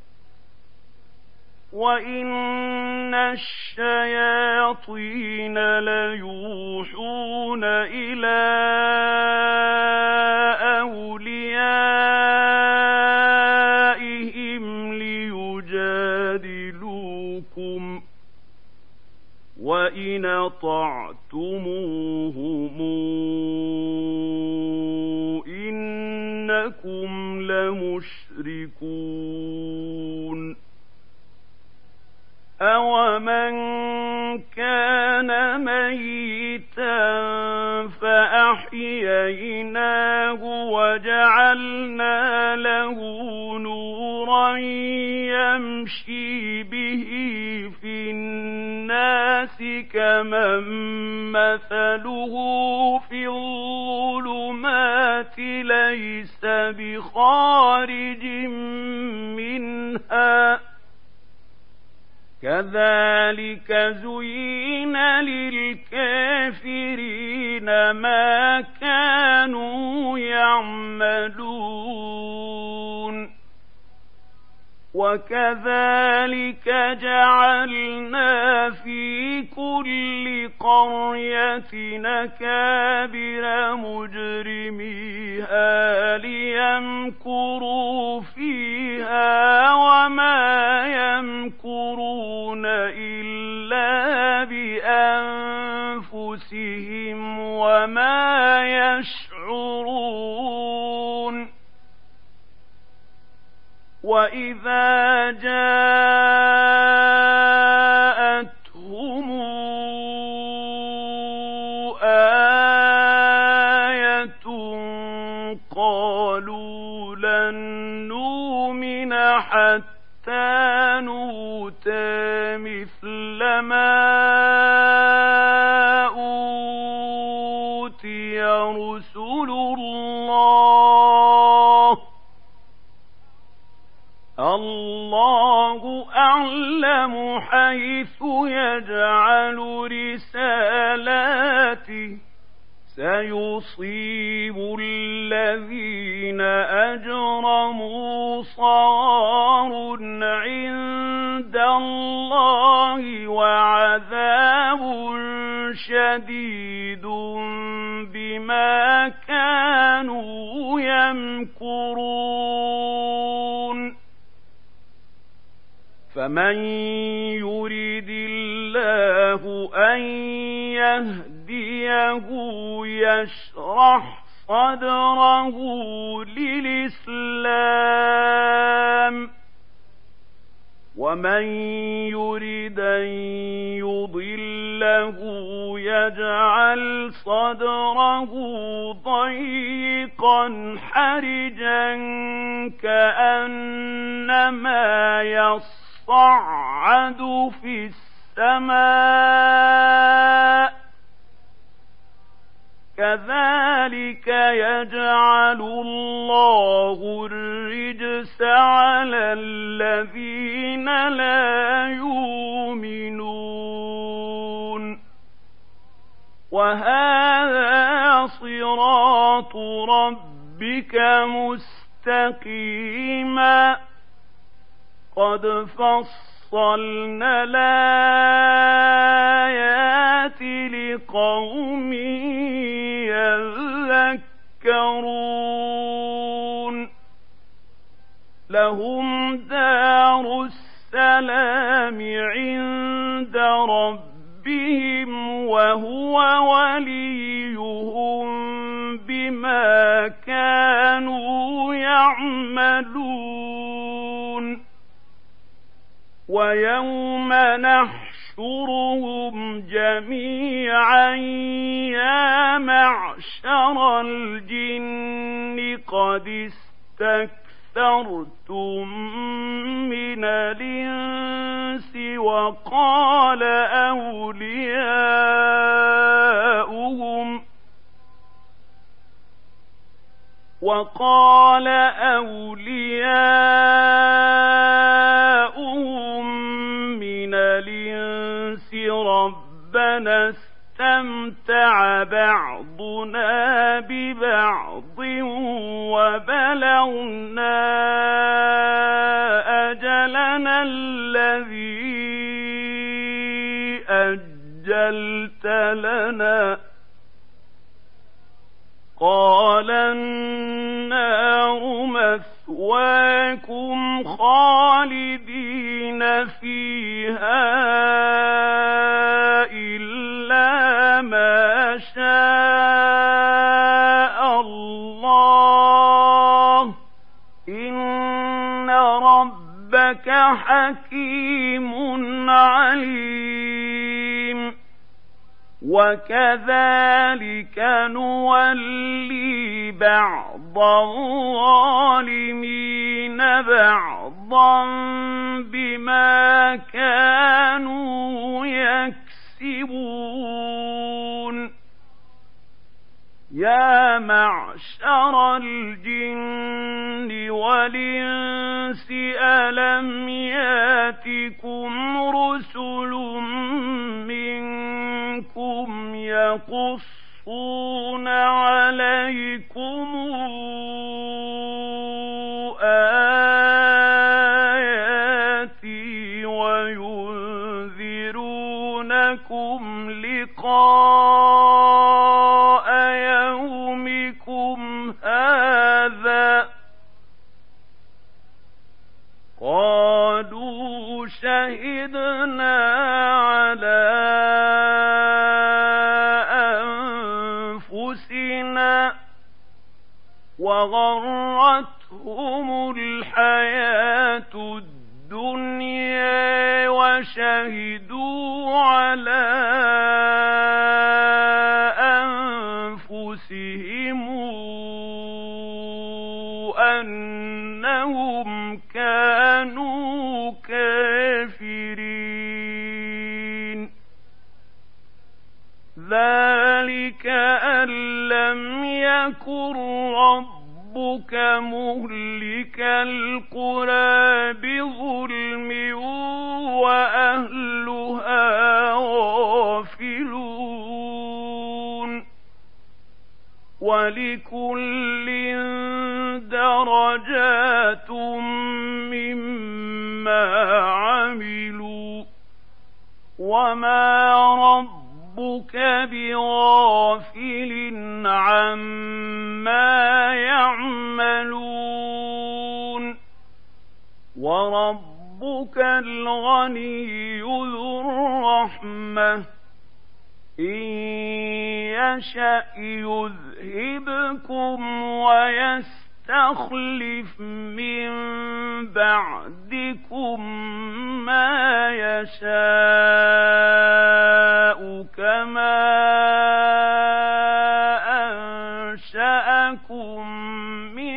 وإن الشياطين ليوحون إلى أوليائهم ليجادلوكم وإن أطعتموهم إنكم لمشركون أومن كان ميتا فأحييناه وجعلنا له نورا يمشي به في الناس كمن مثله في الظلمات ليس بخارج منها كذلك زين للكافرين ما كانوا يعملون وكذلك جعلنا في كل قرية أكابر مجرميها ليمكروا فيها وما يمكرون إلا بأنفسهم وإذا جاءتهم آية قالوا لن نؤمن حتى نؤتى مثل ما أوتي رسل الله الله أعلم حيث يجعل رسالاته سيصيب الذين أجرموا صغار عند الله وعذاب شديد بما كانوا يمكرون فمن يريد الله أن يهديه يشرح صدره للإسلام ومن يريد أن يضله يجعل صدره ضيقا حرجا كأنما يصعد في السماء كذلك يجعل الله الرجس على الذين لا يؤمنون وهذا صراط ربك مستقيما قد فصلنا الآيات لقوم يذكرون لهم دار السلام عند ربهم وهو وليهم بما كانوا يعملون ويوم نحشرهم جميعا يا معشر الجن قد استكثرتم من الإنس وقال أولياؤهم وقال أولياؤهم من الإنس ربنا استمتع بعضنا ببعض وبلغنا أجلنا الذي أجلت لنا قال النار مثواكم خالدين فيها إلا ما شاء الله إن ربك حكيم عليم وكذلك نولي بعض الظالمين بعضا بما كانوا يكسبون يا معشر الجن والإنس ألم ياتكم رسل منكم يقصون عليكم آياتي وينذرونكم لقاء يومكم هذا قالوا شهدنا على أنفسنا وغرتهم غرتهم الحياة الدنيا وشهدوا على أنفسهم أنهم كانوا كافرين ذلك أن لم يكن ربك مهلك القرى بظلم وأهلها غافلون ولكل درجات مما عملوا وما ربك ربك بغافل عما يعملون وربك الغني ذو الرحمة إن يشأ يذهبكم ويستخلف من بعدكم ما يشاء كما أنشأكم من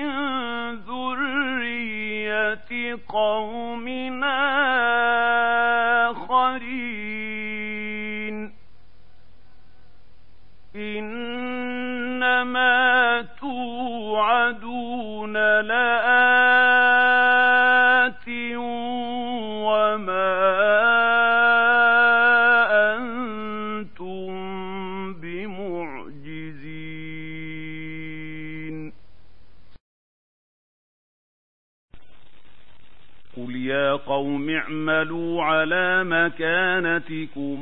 ذرية قوم آخرين إنما توعدون لآت وما أنتم بمعجزين قل يا قوم اعملوا على مكانتكم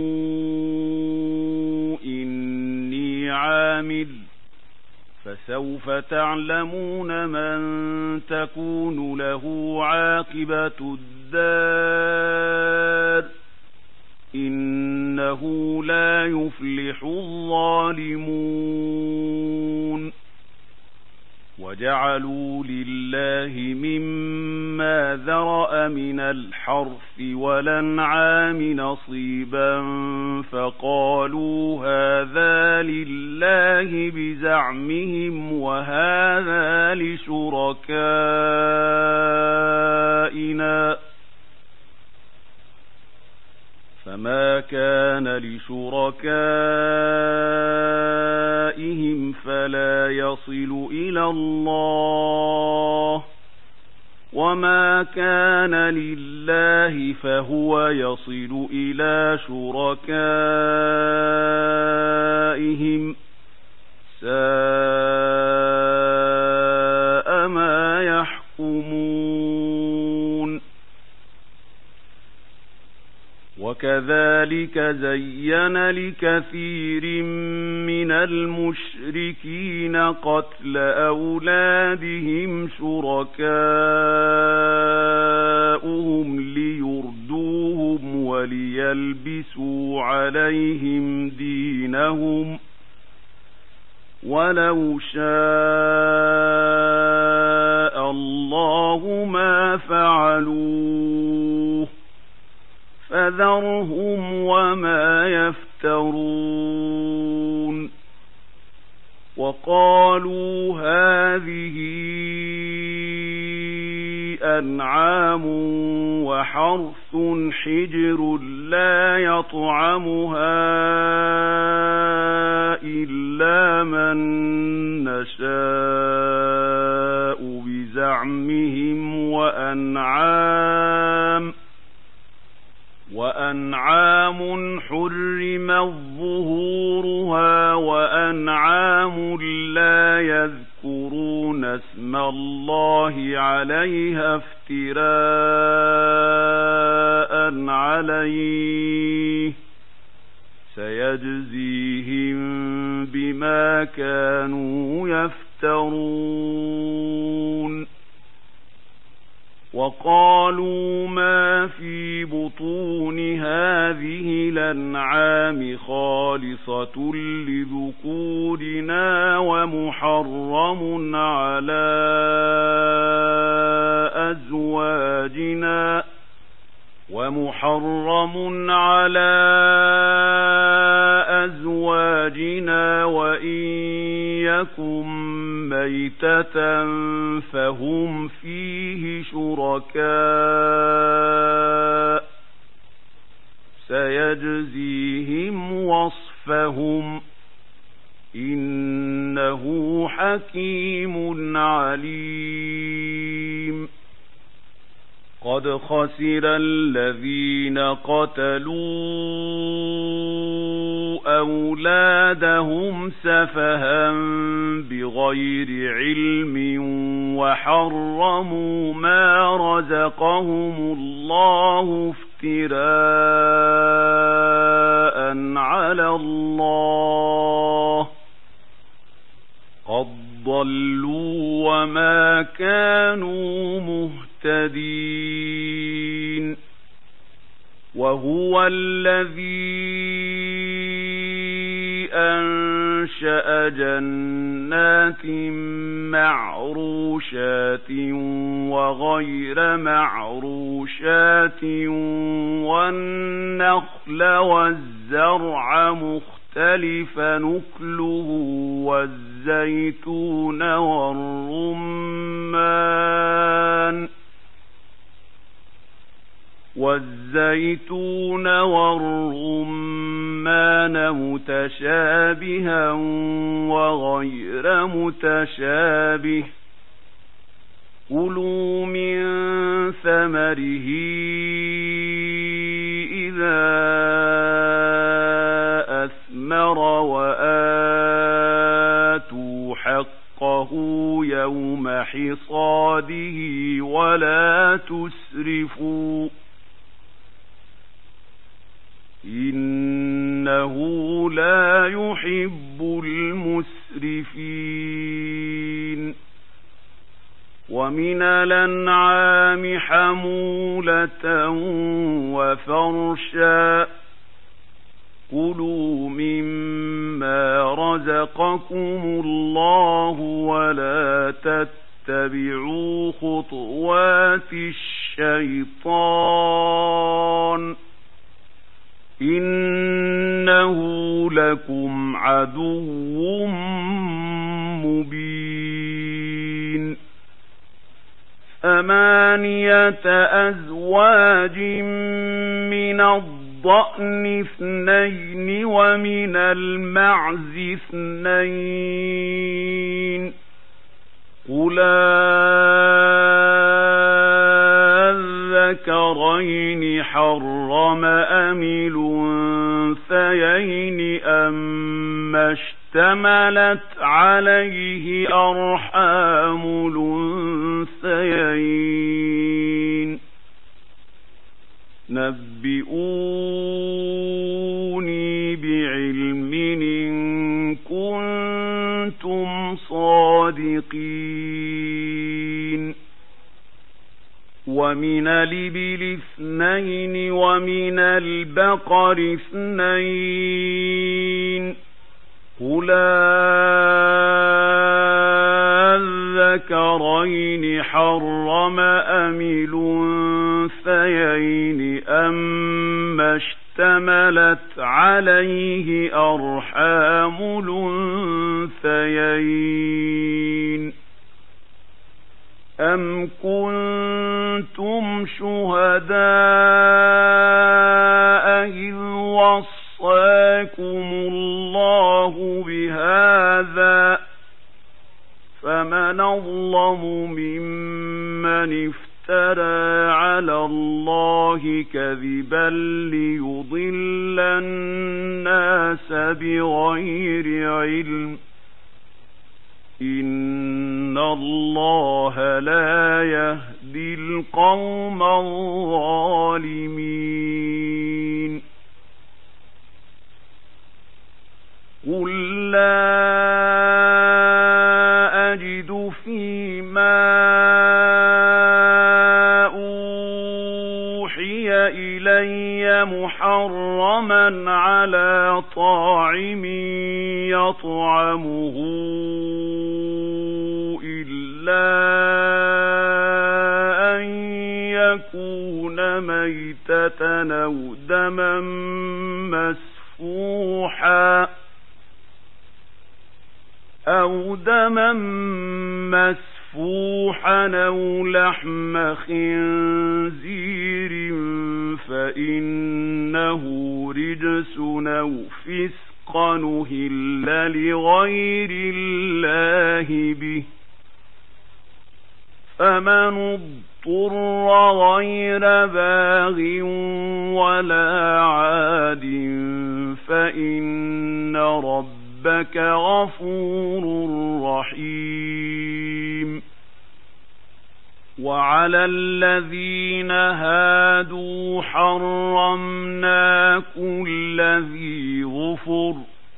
إني عامل فسوف تعلمون من تكون له عاقبة الدار إنه لا يفلح الظالمون وجعلوا لله مما ذرأ من الحرث والأنعام نصيبا فقالوا هذا لله بزعمهم وهذا لشركائنا فما كان لشركائهم فلا يصل إلى الله وما كان لله فهو يصل إلى شركائهم ساء ما يحكمون وكذلك زين لكثير من المشركين قتل أولادهم شركاؤهم ليردوهم وليلبسوا عليهم دينهم ولو شاء الله ما فعلوه فذرهم وما يفترون وقالوا هذه أنعام وحرث حجر لا يطعمها إلا من نشاء بزعمهم وأنعام وأنعام حرمت ظهورها وأنعام لا يذكرون اسم الله عليها افتراء عليه سيجزيهم بما كانوا يفترون وقالوا ما في بطون هذه الأنعام خالصة لذكورنا ومحرم على أزواجنا ومحرم على أزواجنا وإن يكن ميتة فهم فيه شركاء سيجزيهم وصفهم إنه حكيم عليم قد خسر الذين قتلوا أولادهم سفها بغير علم وحرموا ما رزقهم الله افتراء على الله قد ضلوا وما كانوا مهتدين وهو الذي أنشأ جنات معروشات وغير معروشات والنخل والزرع مختلفا نكله والزيتون والرمان والزيتون والرمان متشابها وغير متشابه كلوا من ثمره إذا أثمر وآتوا حقه يوم حصاده ولا تسرفوا إنه لا يحب المسرفين ومن الأنعام حمولة وفرشا كلوا مما رزقكم الله ولا تتبعوا خطوات الشيطان إنه لكم عدو مبين ثمانية أزواج من الضأن اثنين ومن المعز اثنين قل الذكرين حرم أم الأنثيين أما اشتملت عليه أرحام الأنثيين نبئوني بعلم إن كنتم صادقين ومن الإبل اثنين ومن البقر اثنين قل الذكرين حرم أم الأنثيين أما اشتملت عليه أرحام الأنثيين أم كنتم شهداء إذ وصاكم الله بهذا فمن أظلم ممن افترى على الله كذبا ليضل الناس بغير علم إن الله لا يهدي القوم الظالمين قل لا أجد فيما ميتة أو دما مسفوحا أو دما مسفوحا أو لحم خنزير فإنه رجس أو فسقا أهل لغير الله به فمن اضطر غير باغ ولا عاد فإن ربك غفور رحيم. وعلى الذين هادوا حرمنا كل ذي ظفر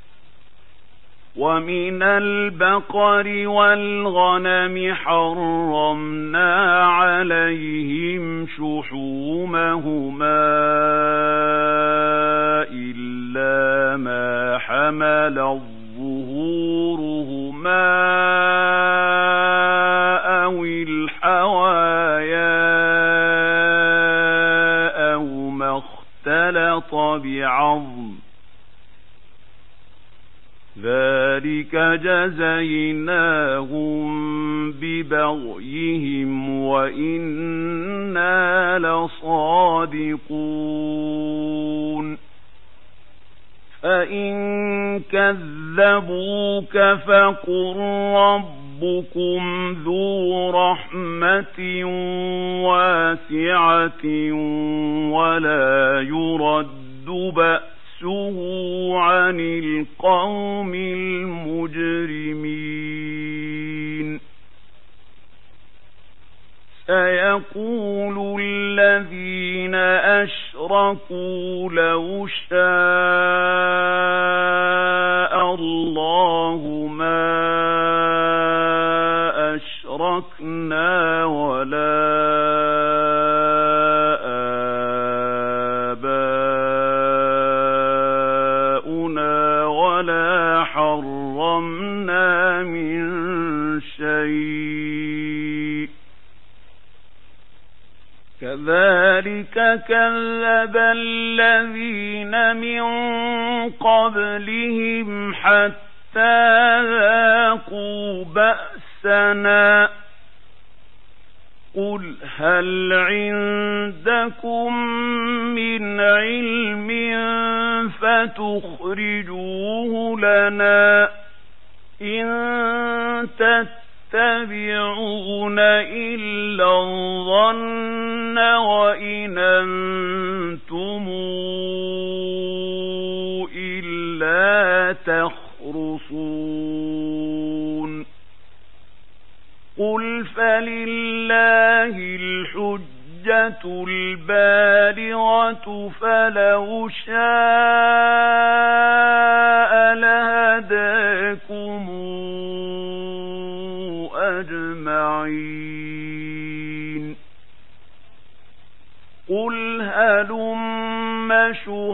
ومن البقر والغنم حرمنا عليهم شحومهما إلا ما حملت ظهورهما أو الحوايا أو ما اختلط بعظم ذلك جزيناهم ببغيهم وإنا لصادقون. فإن كذبوك فقل ربكم ذو رحمة واسعة ولا يرد بأسه عن القوم المجرمين. سيقول الذين أشركوا لو شاء الله ما أشركنا ولا آباؤنا ولا حرمنا من شيء كذلك كذب الذين من قبلهم حتى ذاقوا بأسنا قل هل عندكم من علم فتخرجوه لنا إن تتبعون إلا الظن وإن أنتم إلا تخرصون قل فلله الحجة البالغة فلو شاء لهداكم أجمعين. قل هلم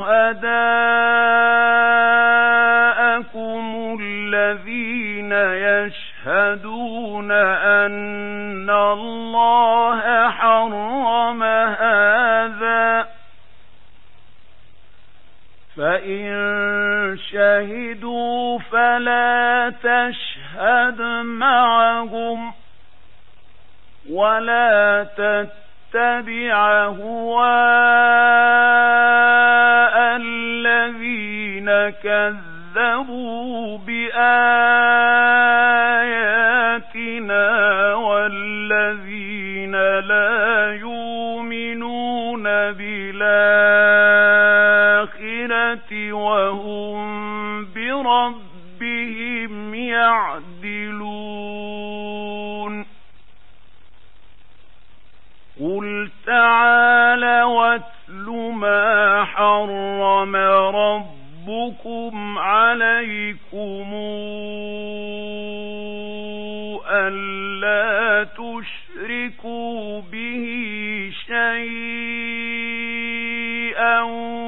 شهداءكم الذين يشهدون أن الله حرم هذا فإن شهدوا فلا تشهد معهم ولا تتبع هواء الذين كذبوا بآياتنا والذين لا يؤمنون بالآخرة وهم بربهم يعدلون. قل تعالى واتل ما حرم ربكم عليكم ألا تشركوا به شيئا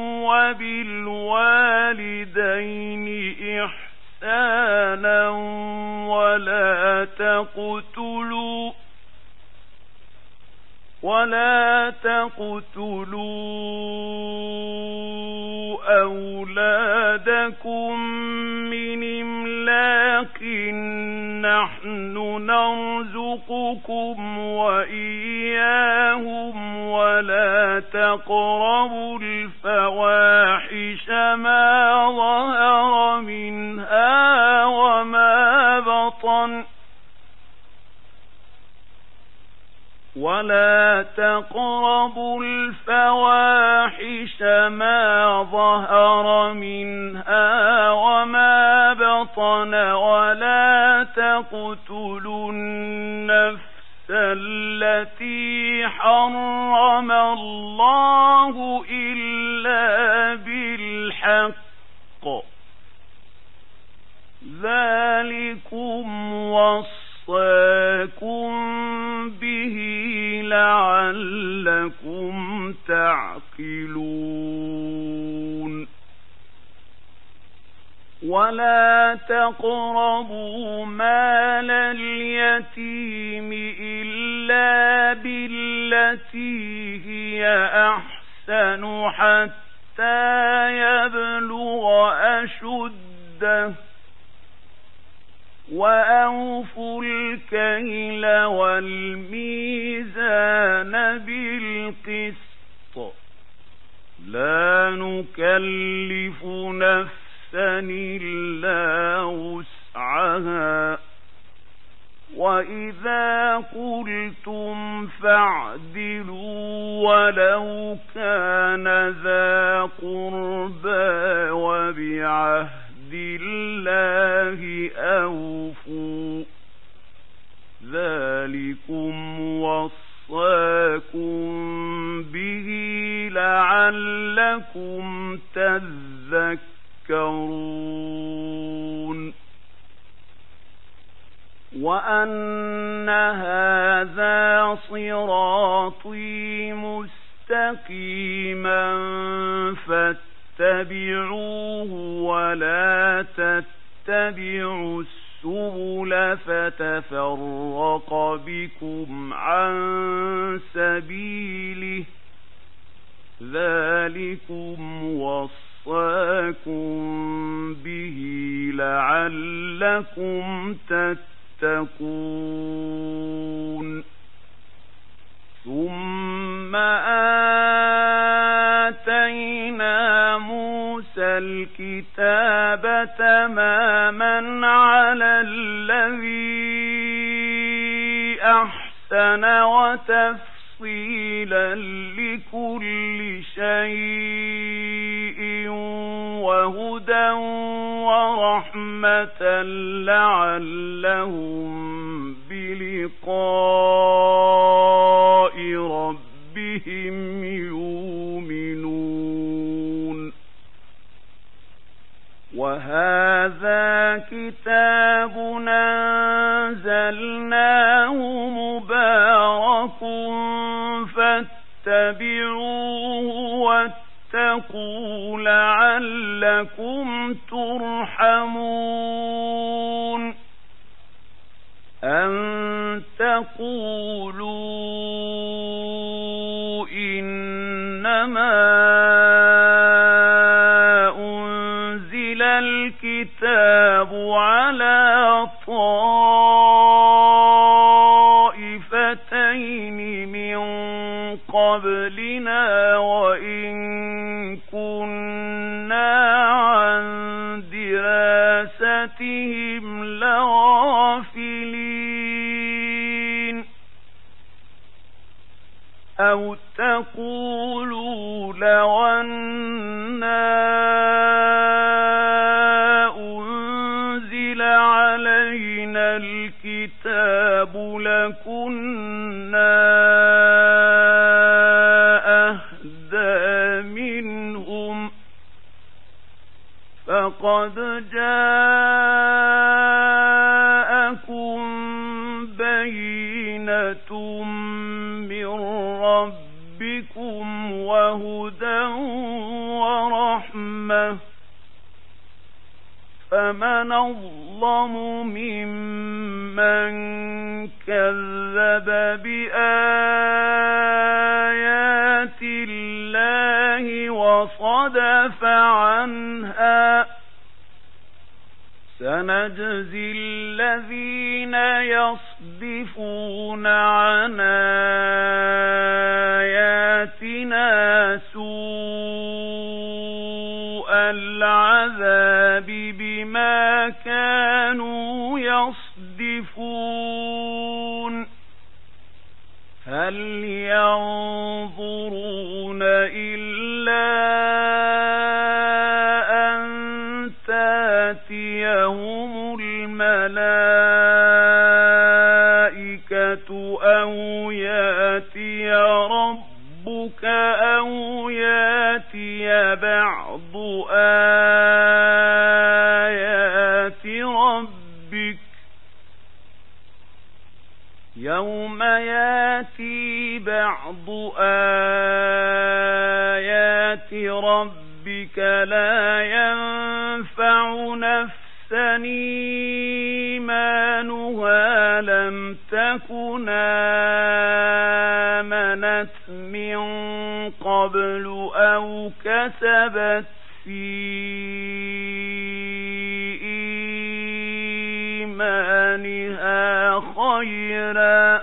وبالوالدين إحسانا ولا تقتلوا ولا تقتلوا أولادكم من إملاق نحن نرزقكم وإياهم ولا تقربوا الفواحش ما ظهر منها وما بطن ولا تقربوا الفواحش ما ظهر منها وما بطن ولا تقتلوا النفس التي حرم الله إلا بالحق ذلكم وصاكم به لعلكم تعقلون ولا تقربوا مال اليتيم إلا بالتي هي أحسن حتى يبلغ أشده وأوفوا الكيل والميزان بالقسط لا نكلف نفسا إلا وسعها وإذا قلتم فاعدلوا ولو كان ذا قربى وبعهد الله أوفوا ذلكم وصاكم به لعلكم تذكرون وأن هذا صراطي مستقيما فاتبعوه ولا تتبعوا السبل فتفرق بكم عن سبيله ذلكم وصاكم به لعلكم تتقون ثم آتينا موسى الكتاب تماما على الذي أحسن وتفصيلا لكل شيء وهدى ورحمة لعلهم بلقاء ربهم يؤمنون وهذا كتاب أنزلناه مبارك فاتبعوه واتقوا لعلكم ترحمون أن تقولوا إنما أنزل الكتاب على طائفتين من قبلنا وإن كنا عن دراستهم لغافلين أو تقولوا لو أنا أنزل علينا الكتاب لكنا أهدى منهم فقد جاءكم بينة من ربكم وهدى ورحمة فمن أظلم ممن كذب بآيات عنها سنجزي الذين يصدفون عن آياتنا سوء العذاب بما كانوا يصدفون هل ينظرون إلا أن تأتيهم الملائكة أو يأتي ربك أو يأتي بعض آيات ربك يوم يأتي بعض آيات ربك لا ينفع نفسا إيمانها لم تكن آمنت من قبل أو كسبت في إيمانها خيرا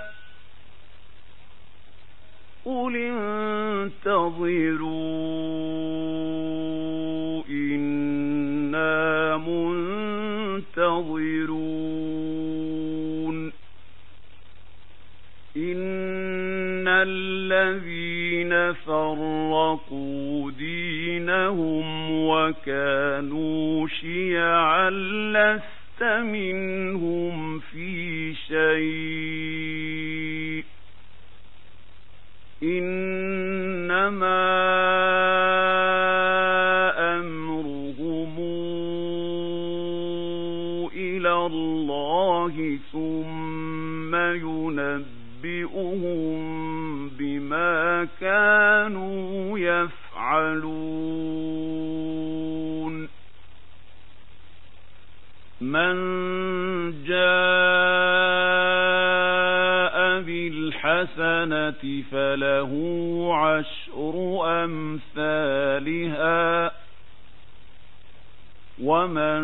قل انتظروا إنا منتظرون إن الذين فرقوا دينهم وكانوا شيعا لست منهم في شيء إنما أمرهم إلى الله ثم ينبئهم بما كانوا يفعلون من جاء بالحسنة فله عشر أمثالها ومن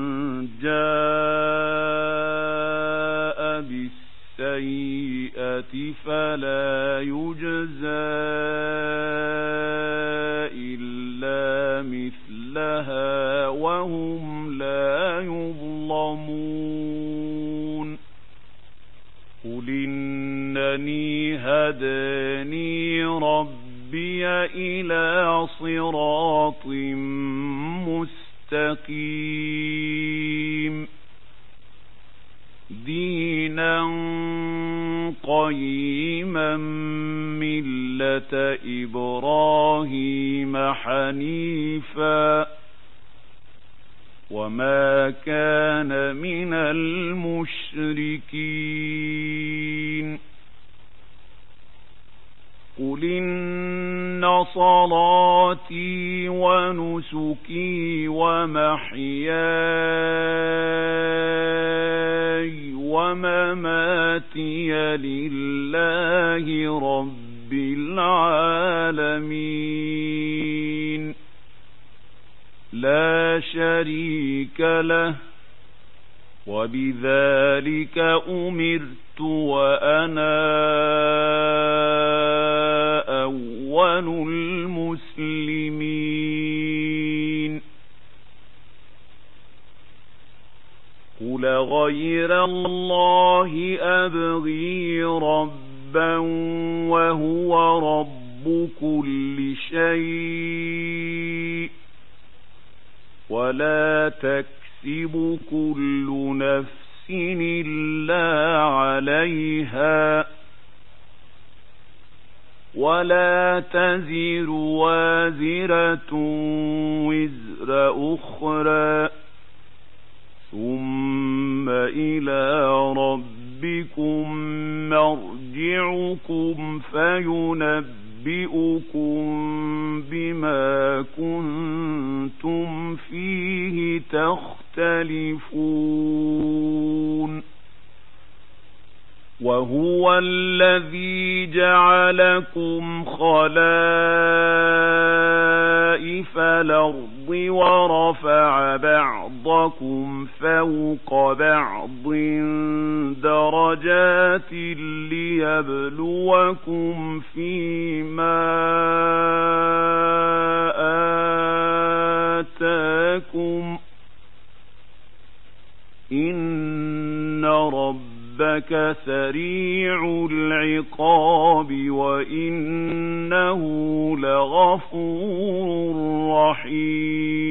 جاء بالسيئة فلا يجزى إلا مثلها وهم لا يظلمون قل إنني هداني ربي إلى صراط مستقيم دينا قيما ملة إبراهيم حنيفا وما كان من المشركين قل إن صلاتي ونسكي ومحياي ومماتي لله رب العالمين لا شريك له وبذلك أمرت وأنا أول المسلمين قل غير الله أبغي ربا وهو رب كل شيء ولا تكسب كل نفس إلا عليها ولا تزر وازرة وزر أخرى ثم إلى ربكم مرجعكم فينبئكم بما كنتم فيه تختلفون وهو الذي جعلكم خلائف خسائف الأرض ورفع بعضكم فوق بعض درجات ليبلوكم فيما آتاكم إن ربك سريع العقاب وإنه لغفور رحيم